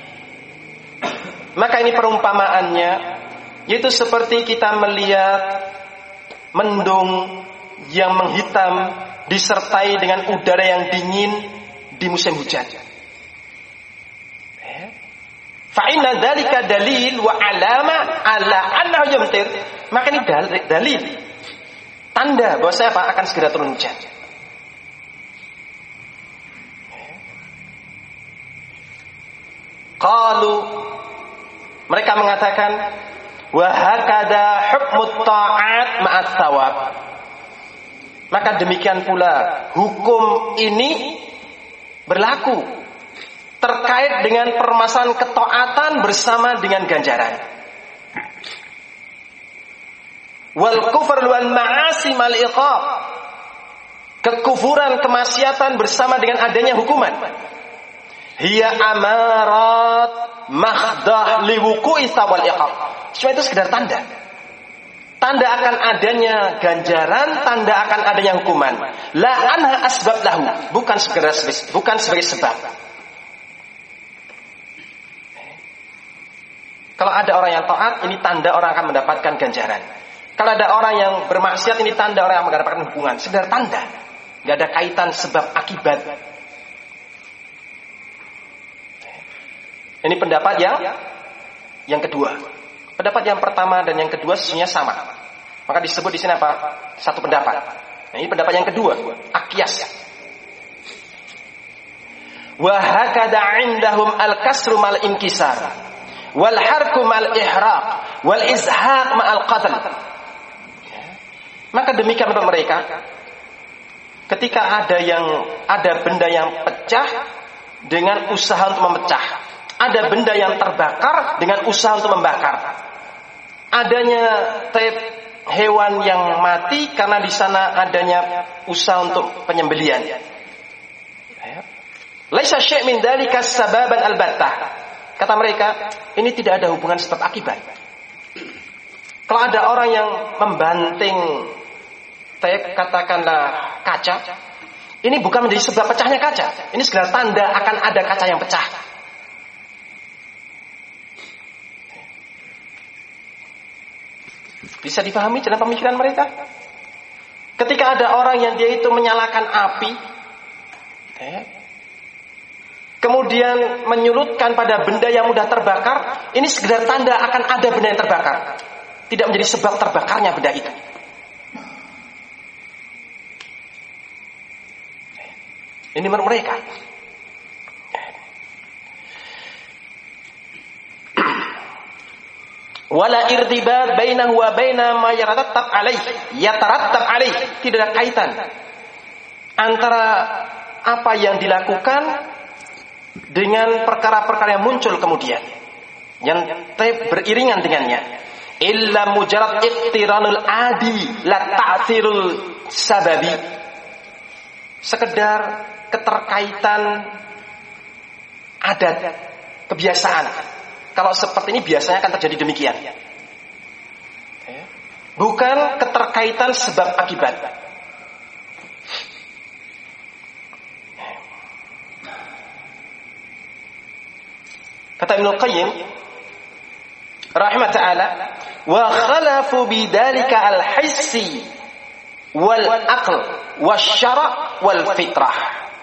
Maka ini perumpamaannya, yaitu seperti kita melihat mendung yang menghitam disertai dengan udara yang dingin di musim hujan. Fa inna dzalika dalil wa alama ala annahu yumtir. Maka ini dalil, tanda bahwa saya akan segera turun hujan. Qalu, mereka mengatakan, wa hakada hukmut ta'at ma'at thawab. Maka demikian pula hukum ini berlaku terkait dengan permasalahan ketaatan bersama dengan ganjaran. Wal kufr wal ma'asi mal iqab. Kekufuran, kemaksiatan bersama dengan adanya hukuman. Hiya amarat makhdah liwuqu'i wal iqab. Semua itu sekedar tanda. Tanda akan adanya ganjaran, tanda akan adanya hukuman. La anha asbab lahu, bukan sebagai sebab. Kalau ada orang yang taat, ini tanda orang akan mendapatkan ganjaran. Kalau ada orang yang bermaksiat, ini tanda orang yang mendapatkan hubungan. Sekedar tanda, nggak ada kaitan sebab akibat. Ini pendapat yang kedua. Pendapat yang pertama dan yang kedua sesungguhnya sama. Maka disebut di sini apa? Satu pendapat. Nah, ini pendapat yang kedua, aqyas. Wa hakada 'indahum al-kasru mal inkisar wal harku mal ihraq wal izhaq ma'al qatl. Maka demikian menurut mereka, ketika ada benda yang pecah dengan usaha untuk memecah, ada benda yang terbakar dengan usaha untuk membakar, adanya hewan yang mati karena di sana adanya usaha untuk penyembelihan. Laisa syai' min dzalika sababan albattah. Kata mereka, ini tidak ada hubungan sebab akibat. Kalau ada orang yang membanting katakanlah kaca, ini bukan menjadi sebab pecahnya kaca. Ini segala tanda akan ada kaca yang pecah. Bisa dipahami dalam pemikiran mereka? Ketika ada orang yang dia itu menyalakan api, kemudian menyulutkan pada benda yang mudah terbakar, ini sekedar tanda akan ada benda yang terbakar, tidak menjadi sebab terbakarnya benda itu. Ini menurut mereka. Wala irtibat bainahu wa baina ma yatarattab alaih. Tidak ada kaitan antara apa yang dilakukan dengan perkara-perkara yang muncul kemudian, yang beriringan dengannya. Illa mujarrad iqtiranul adi la ta'thirul sababi. Sekedar keterkaitan adat, kebiasaan. Kalau seperti ini biasanya akan terjadi demikian. Bukan keterkaitan sebab akibat. Kata Ibnu Qayyim rahimah ta'ala, wa khalafu bidzalika al-hissi wal aql wasyara' wal fitrah.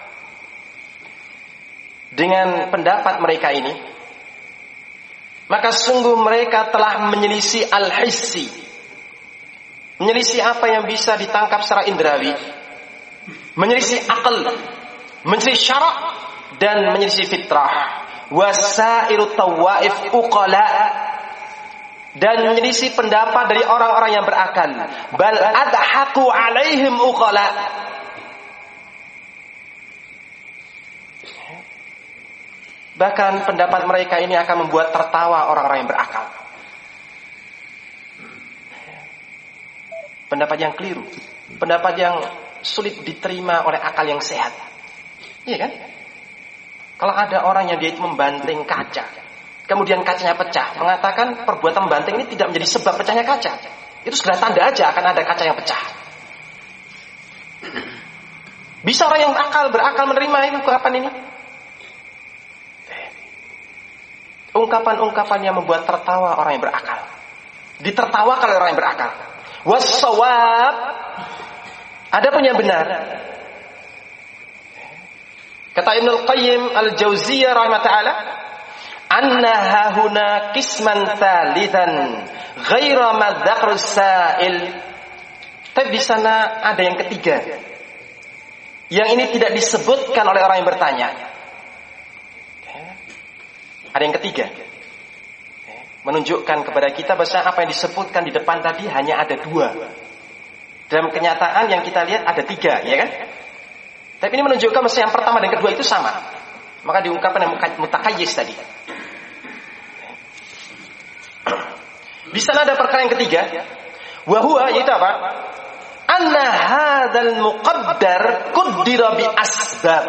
Dengan pendapat mereka ini, maka sungguh mereka telah menyelisih al-hissi, menyelisih apa yang bisa ditangkap secara indrawi, menyelisih akal, menyelisih syara' dan menyelisih fitrah. Wasairu tawaif uqala, dan menyelisih pendapat dari orang-orang yang berakal. Bal adhaqu alaihim uqala, bahkan pendapat mereka ini akan membuat tertawa orang-orang yang berakal. Pendapat yang keliru, pendapat yang sulit diterima oleh akal yang sehat. Iya kan? Kalau ada orang yang dia itu membanting kaca, kemudian kacanya pecah, mengatakan perbuatan membanting ini tidak menjadi sebab pecahnya kaca. Itu segala tanda aja akan ada kaca yang pecah. Bisa orang yang berakal menerima ini ungkapan ini? Ungkapan-ungkapan yang membuat tertawa orang yang berakal. Ditertawakan oleh orang yang berakal. Was-shawab, ada pun yang benar. Kata Ibnu Qayyim al-Jauziyah rahimah ta'ala, anna hahuna qisman thalithan ghaira ma dzakara sa'il. Tapi di sana ada yang ketiga, yang ini tidak disebutkan oleh orang yang bertanya. Ada yang ketiga, menunjukkan kepada kita bahwa apa yang disebutkan di depan tadi hanya ada dua. Dalam kenyataan yang kita lihat ada tiga, ya kan? Tapi ini menunjukkan bahwa yang pertama dan kedua itu sama. Maka diungkapkan yang mutaqayyis tadi. Di sana ada perkara yang ketiga, wa huwa, yaitu apa? Anna hadzal muqaddar quddira bi asbab.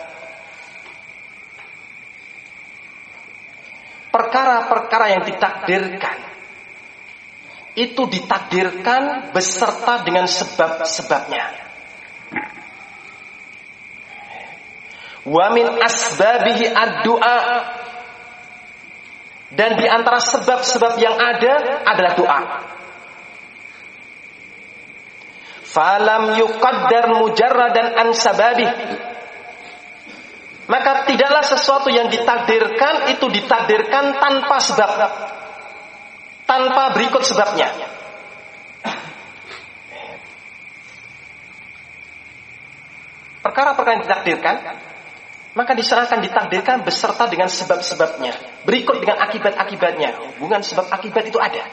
Perkara-perkara yang ditakdirkan itu ditakdirkan beserta dengan sebab-sebabnya. Wa min asbabihi ad-du'a, dan di antara sebab-sebab yang ada adalah doa. falam yuqaddar mujarradan an sababih, maka tidaklah sesuatu yang ditakdirkan itu ditakdirkan tanpa sebab, tanpa berikut sebabnya. Perkara-perkara yang ditakdirkan, maka diserahkan ditakdirkan beserta dengan sebab-sebabnya, berikut dengan akibat-akibatnya. Hubungan sebab akibat itu ada.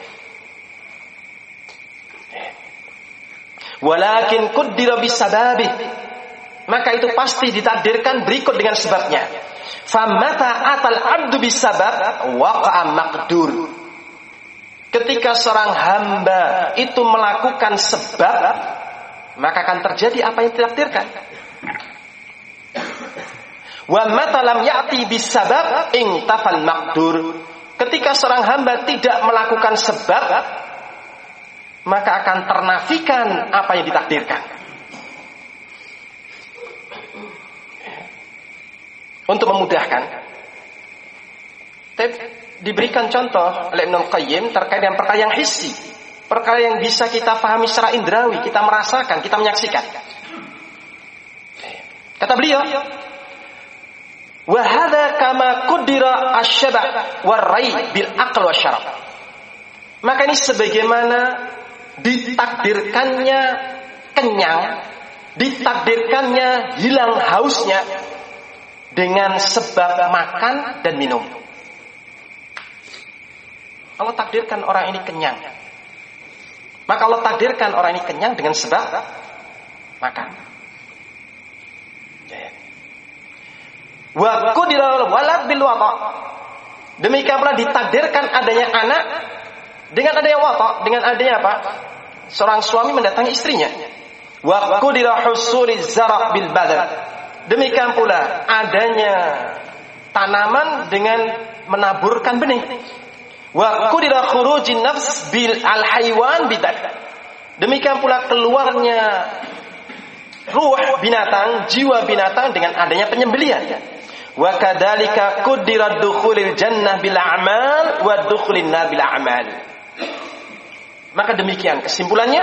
Walakin qaddara bisababih, maka itu pasti ditakdirkan berikut dengan sebabnya. Famata atal abdu bisabab waqa'a maqdur. Ketika seorang hamba itu melakukan sebab, maka akan terjadi apa yang ditakdirkan. Wa mata lam ya'ti bisabab intafal maqdur. Ketika seorang hamba tidak melakukan sebab, maka akan ternafikan apa yang ditakdirkan. Untuk memudahkan, diberikan contoh oleh Ibnu Qayyim terkait dengan perkara yang hissi, perkara yang bisa kita pahami secara indrawi, kita merasakan, kita menyaksikan. Kata beliau, wa hadza kama qaddara asy-syabah war-rai bil aql wasyarab. Maka ini sebagaimana ditakdirkannya kenyang, ditakdirkannya hilang hausnya dengan sebab makan dan minum. Allah takdirkan orang ini kenyang, maka Allah takdirkan orang ini kenyang dengan sebab makan. Wa qudira walad bil wata. Demikian pula ditakdirkan adanya anak dengan adanya wata, dengan adanya apa? Seorang suami mendatangi istrinya. Wa qudira husuli zara' bil badal. Demikian pula adanya tanaman dengan menaburkan benih. Wa qudira khurujin nafs bil al haywan bidal. Demikian pula keluarnya ruh binatang, jiwa binatang dengan adanya penyembelihan. Wa kadzalika qaddara dukhulil jannah bil a'mal wa dukhulin nar bil a'mal. Maka demikian kesimpulannya,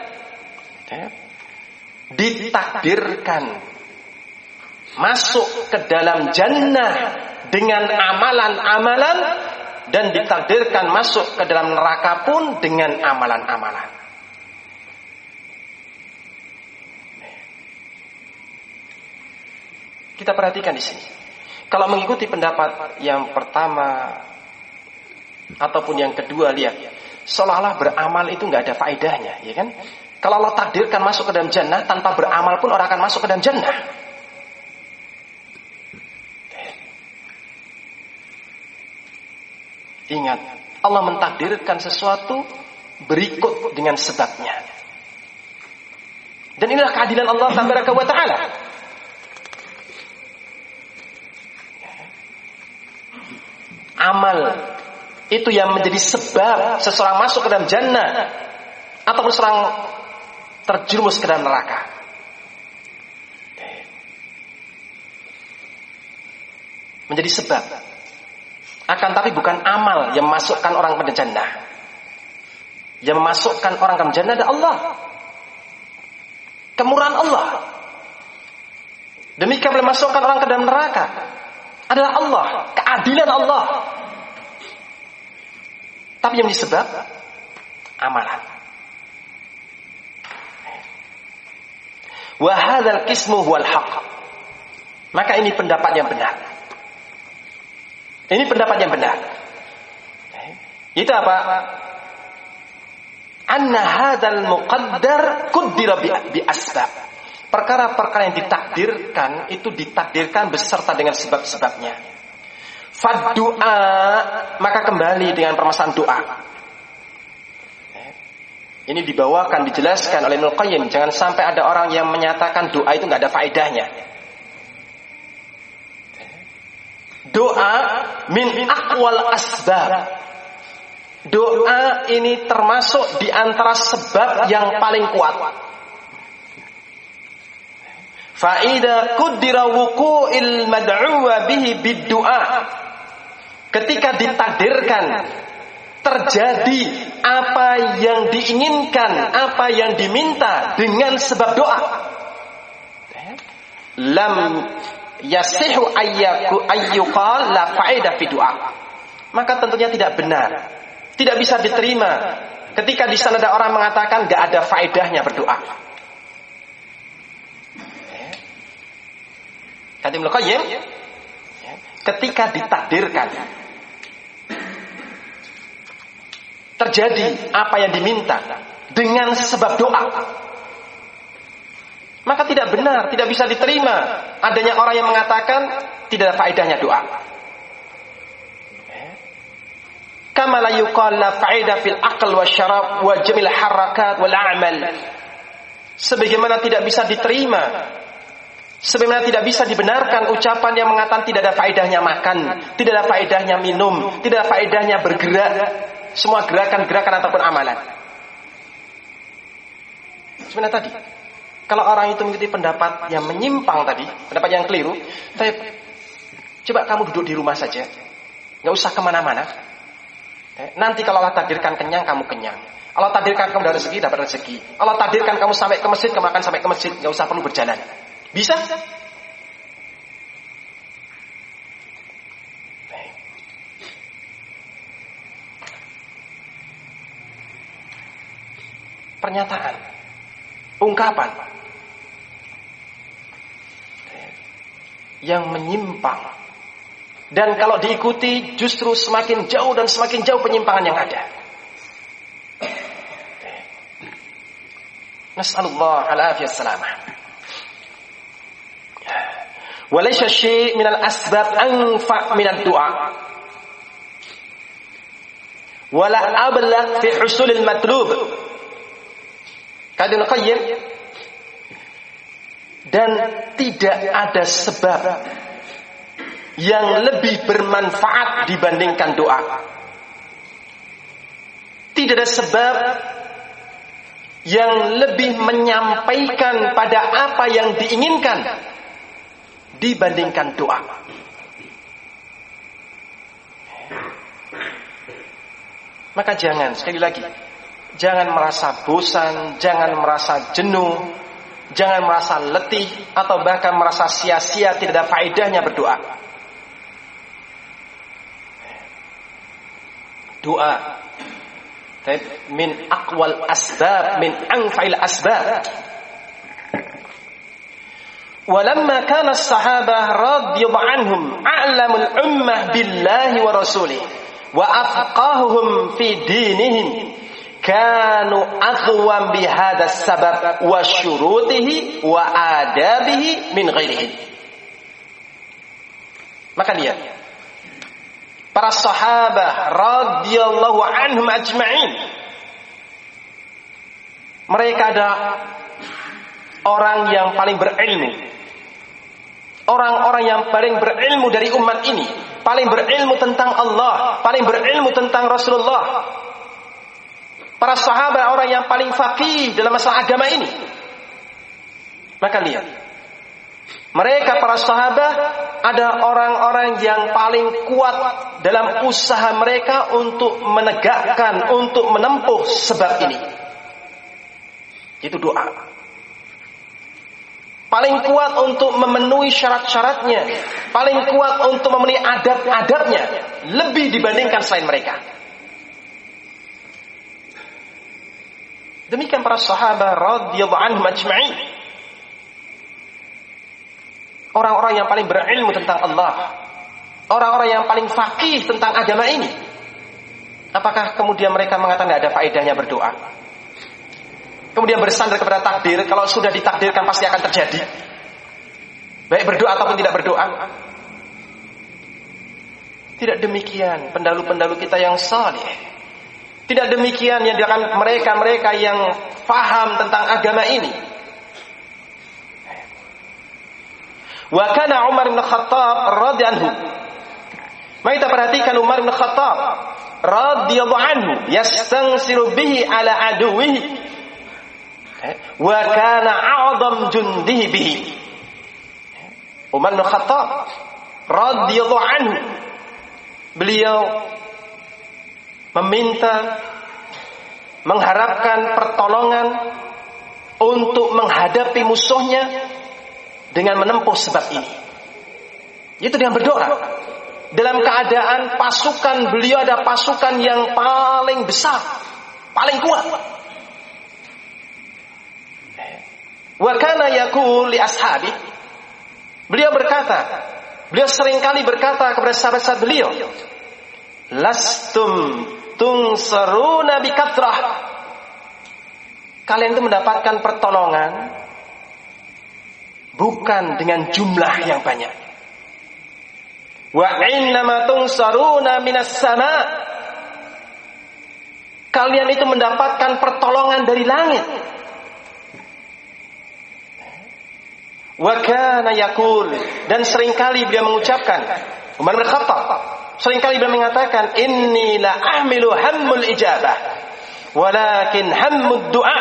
ditakdirkan masuk ke dalam jannah dengan amalan-amalan, dan ditakdirkan masuk ke dalam neraka pun dengan amalan-amalan. Kita perhatikan di sini. Kalau mengikuti pendapat yang pertama ataupun yang kedua, lihat, seolah-olah beramal itu nggak ada faedahnya, ya kan? Kalau Allah takdirkan masuk ke dalam jannah, tanpa beramal pun orang akan masuk ke dalam jannah. Ingat, Allah mentakdirkan sesuatu berikut dengan sebabnya. Dan inilah keadilan Allah Tabaraka wa Ta'ala. Amal itu yang menjadi sebab seseorang masuk ke dalam jannah ataupun seseorang terjerumus ke dalam neraka. Menjadi sebab. Akan tapi bukan amal yang memasukkan orang ke jannah. Yang memasukkan orang ke jannah adalah Allah. Kemurahan Allah. Demikian memasukkan orang ke dalam neraka adalah Allah, keadilan Allah. Tapi yang disebab amalan. Wa hadzal qismu huwal haqq. Maka ini pendapat yang benar. Ini pendapat yang benar. Itu apa? Anna hadzal muqaddar qaddara bi asbab. Perkara-perkara yang ditakdirkan itu ditakdirkan beserta dengan sebab-sebabnya. Faddu'a, maka kembali dengan permasalahan doa. Ini dibawakan, dijelaskan oleh Ibnu Qayyim. Jangan sampai ada orang yang menyatakan doa itu nggak ada faedahnya. Doa min aqwal asbab. Doa ini termasuk di antara sebab yang paling kuat. Fa'ida qaddara wuqu'il mad'uwa bihi bid-du'a. Ketika ditakdirkan terjadi apa yang diinginkan, apa yang diminta dengan sebab doa, lam yasihu ayyuqal la faedah fi doa, maka tentunya tidak benar, tidak bisa diterima ketika di sana ada orang mengatakan gak ada faedahnya berdoa. Kata Ibnu Qayyim, ketika ditakdirkan terjadi apa yang diminta dengan sebab doa, maka tidak benar, tidak bisa diterima adanya orang yang mengatakan tidak ada faedahnya doa. Kama la yuqal la faedah fil aql wa syarab wa jamil harakat wal a'mal. Sebagaimana tidak bisa diterima, sebagaimana tidak bisa dibenarkan ucapan yang mengatakan tidak ada faedahnya makan, tidak ada faedahnya minum, tidak ada faedahnya bergerak, semua gerakan-gerakan ataupun amalan. Sebenarnya tadi, kalau orang itu mengikuti pendapat yang menyimpang tadi, pendapat yang keliru, coba kamu duduk di rumah saja, nggak usah kemana-mana. Nanti kalau Allah takdirkan kenyang, kamu kenyang. Allah takdirkan kamu dapat rezeki, dapat rezeki. Allah takdirkan kamu sampai ke masjid, kamu akan sampai ke masjid, nggak usah perlu berjalan. Bisa? Pernyataan, ungkapan yang menyimpang, dan kalau diikuti justru semakin jauh dan semakin jauh penyimpangan yang ada. Nas'alullah al-afiyah salamah. Walaysa syai' minal asbab anfa' minad du'a. Wala ablagh fi husulil matlub. Kata Ibnu Qayyim, dan tidak ada sebab yang lebih bermanfaat dibandingkan doa. Tidak ada sebab yang lebih menyampaikan pada apa yang diinginkan dibandingkan doa. Maka jangan, sekali lagi, jangan merasa bosan, jangan merasa jenuh, jangan merasa letih, atau bahkan merasa sia-sia, tidak ada faedahnya berdoa. Doa min aqwal asbab, min anfa'il asbab. Walamma kana as-sahabah radhiyallahu anhum a'lamul ummah billahi wa rasulih wa afqahuhum fi dinihim, kanu aghwam bihadha as-sabab wa syurutihi wa adabihi min ghairihi. Maka lihat, para sahabat radhiyallahu anhum ajma'in, mereka ada orang yang paling berilmu, orang-orang yang paling berilmu dari umat ini, paling berilmu tentang Allah, paling berilmu tentang Rasulullah. Para sahabat orang yang paling faqih dalam masalah agama ini. Maka lihat, mereka para sahabat ada orang-orang yang paling kuat dalam usaha mereka untuk menegakkan, untuk menempuh sebab ini, itu doa. Paling kuat untuk memenuhi syarat-syaratnya, paling kuat untuk memenuhi adab-adabnya, lebih dibandingkan selain mereka. Demikian para sahabat radhiyallahu anhum ajma'in, orang-orang yang paling berilmu tentang Allah, orang-orang yang paling faqih tentang agama ini. Apakah kemudian mereka mengatakan tidak ada faedahnya berdoa? Kemudian bersandar kepada takdir, kalau sudah ditakdirkan pasti akan terjadi, baik berdoa ataupun tidak berdoa. Tidak demikian pendahulu-pendahulu kita yang saleh. Tidak demikian yang dilakukan mereka-mereka yang faham tentang agama ini. Wa kana Umar bin Khattab radhiyallahu anhu. Mari kita perhatikan Umar bin Khattab radhiyallahu anhu yastansiru bihi ala aduwihi wa kana a'dham jundihi bihi. Umar bin Khattab radhiyallahu anhu, beliau meminta, mengharapkan pertolongan untuk menghadapi musuhnya dengan menempuh sebab ini. Itu dengan berdoa. Dalam keadaan pasukan beliau ada pasukan yang paling besar, paling kuat. Wa kana yaqul li ashabi. Beliau seringkali berkata kepada sahabat-sahabat beliau, lastum tunsaruna bi kathrah. Kalian itu mendapatkan pertolongan bukan dengan jumlah yang banyak. Wa innama tunsaruna minas sama. Kalian itu mendapatkan pertolongan dari langit. Wa kana yaqul, dan seringkali beliau mengucapkan, Umar bin Khattab seringkali beliau mengatakan, inni la ahmilu hammul ijabah walakin hammud du'a.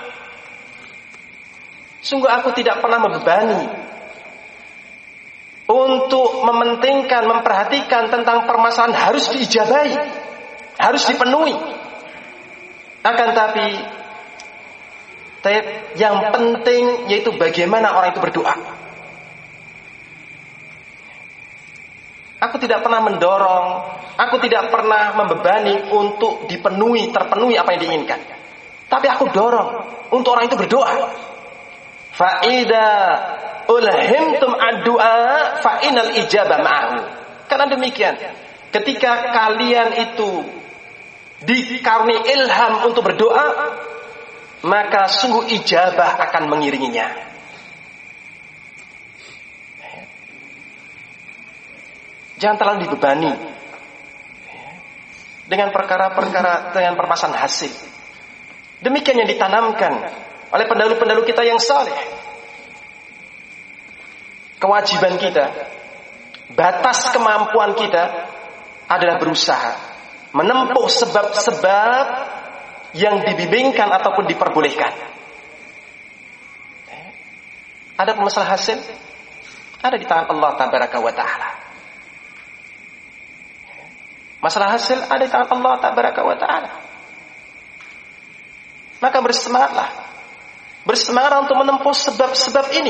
Sungguh aku tidak pernah membebani untuk mementingkan, memperhatikan tentang permasalahan harus diijabahi, harus dipenuhi. Akan tapi yang penting yaitu bagaimana orang itu berdoa. Aku tidak pernah mendorong, aku tidak pernah membebani untuk terpenuhi apa yang diinginkan. Tapi aku dorong untuk orang itu berdoa. Fa'ida ulhimtum ad-du'a fa inal ijabah ma'ahu. Karena demikian, ketika kalian itu dikaruniai ilham untuk berdoa, maka sungguh ijabah akan mengiringinya. Jangan terlalu dibebani dengan perkara-perkara, dengan permasalahan hasil. Demikian yang ditanamkan oleh pendahulu-pendahulu kita yang saleh. Kewajiban kita, batas kemampuan kita adalah berusaha menempuh sebab-sebab yang dibimbingkan ataupun diperbolehkan. Ada masalah hasil, ada di tangan Allah Tabaraka wa Ta'ala. Masalah hasil ada di tangan Allah Tabaraka wa Ta'ala. Maka bersemangatlah untuk menempuh sebab-sebab ini.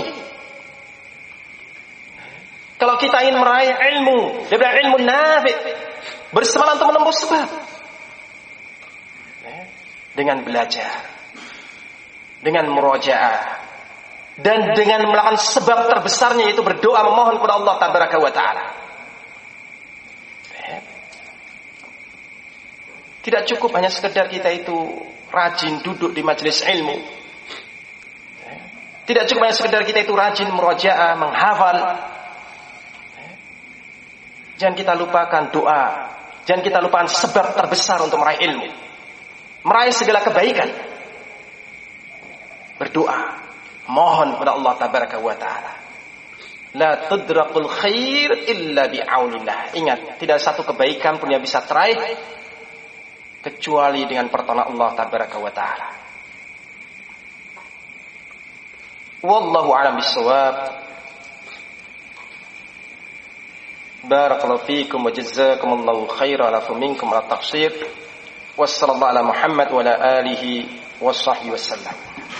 Kalau kita ingin meraih ilmu, daripada ilmu nafi', bersemangat untuk menempuh sebab. Dengan belajar, dengan murajaah, dan dengan melakukan sebab terbesarnya, yaitu berdoa memohon kepada Allah Tabaraka wa Ta'ala. Tidak cukup hanya sekedar kita itu rajin duduk di majelis ilmu. Tidak cukup hanya sekedar kita itu rajin murajaah, menghafal. Jangan kita lupakan doa. Jangan kita lupakan sebab terbesar untuk meraih ilmu, meraih segala kebaikan. Berdoa, mohon kepada Allah Tabaraka wa Ta'ala. La tudrakul khair illa bi'aunillah. Ingat, tidak satu kebaikan pun yang bisa teraih kecuali dengan pertolongan Allah Tabaraka wa Ta'ala. Wallahu a'lam bissawab. Barakallahu fiikum wa jazakumullahu khairan lakum minkum ala tafsir. Wassallallahu ala Muhammad wa ala alihi wa sahbihi wasallam.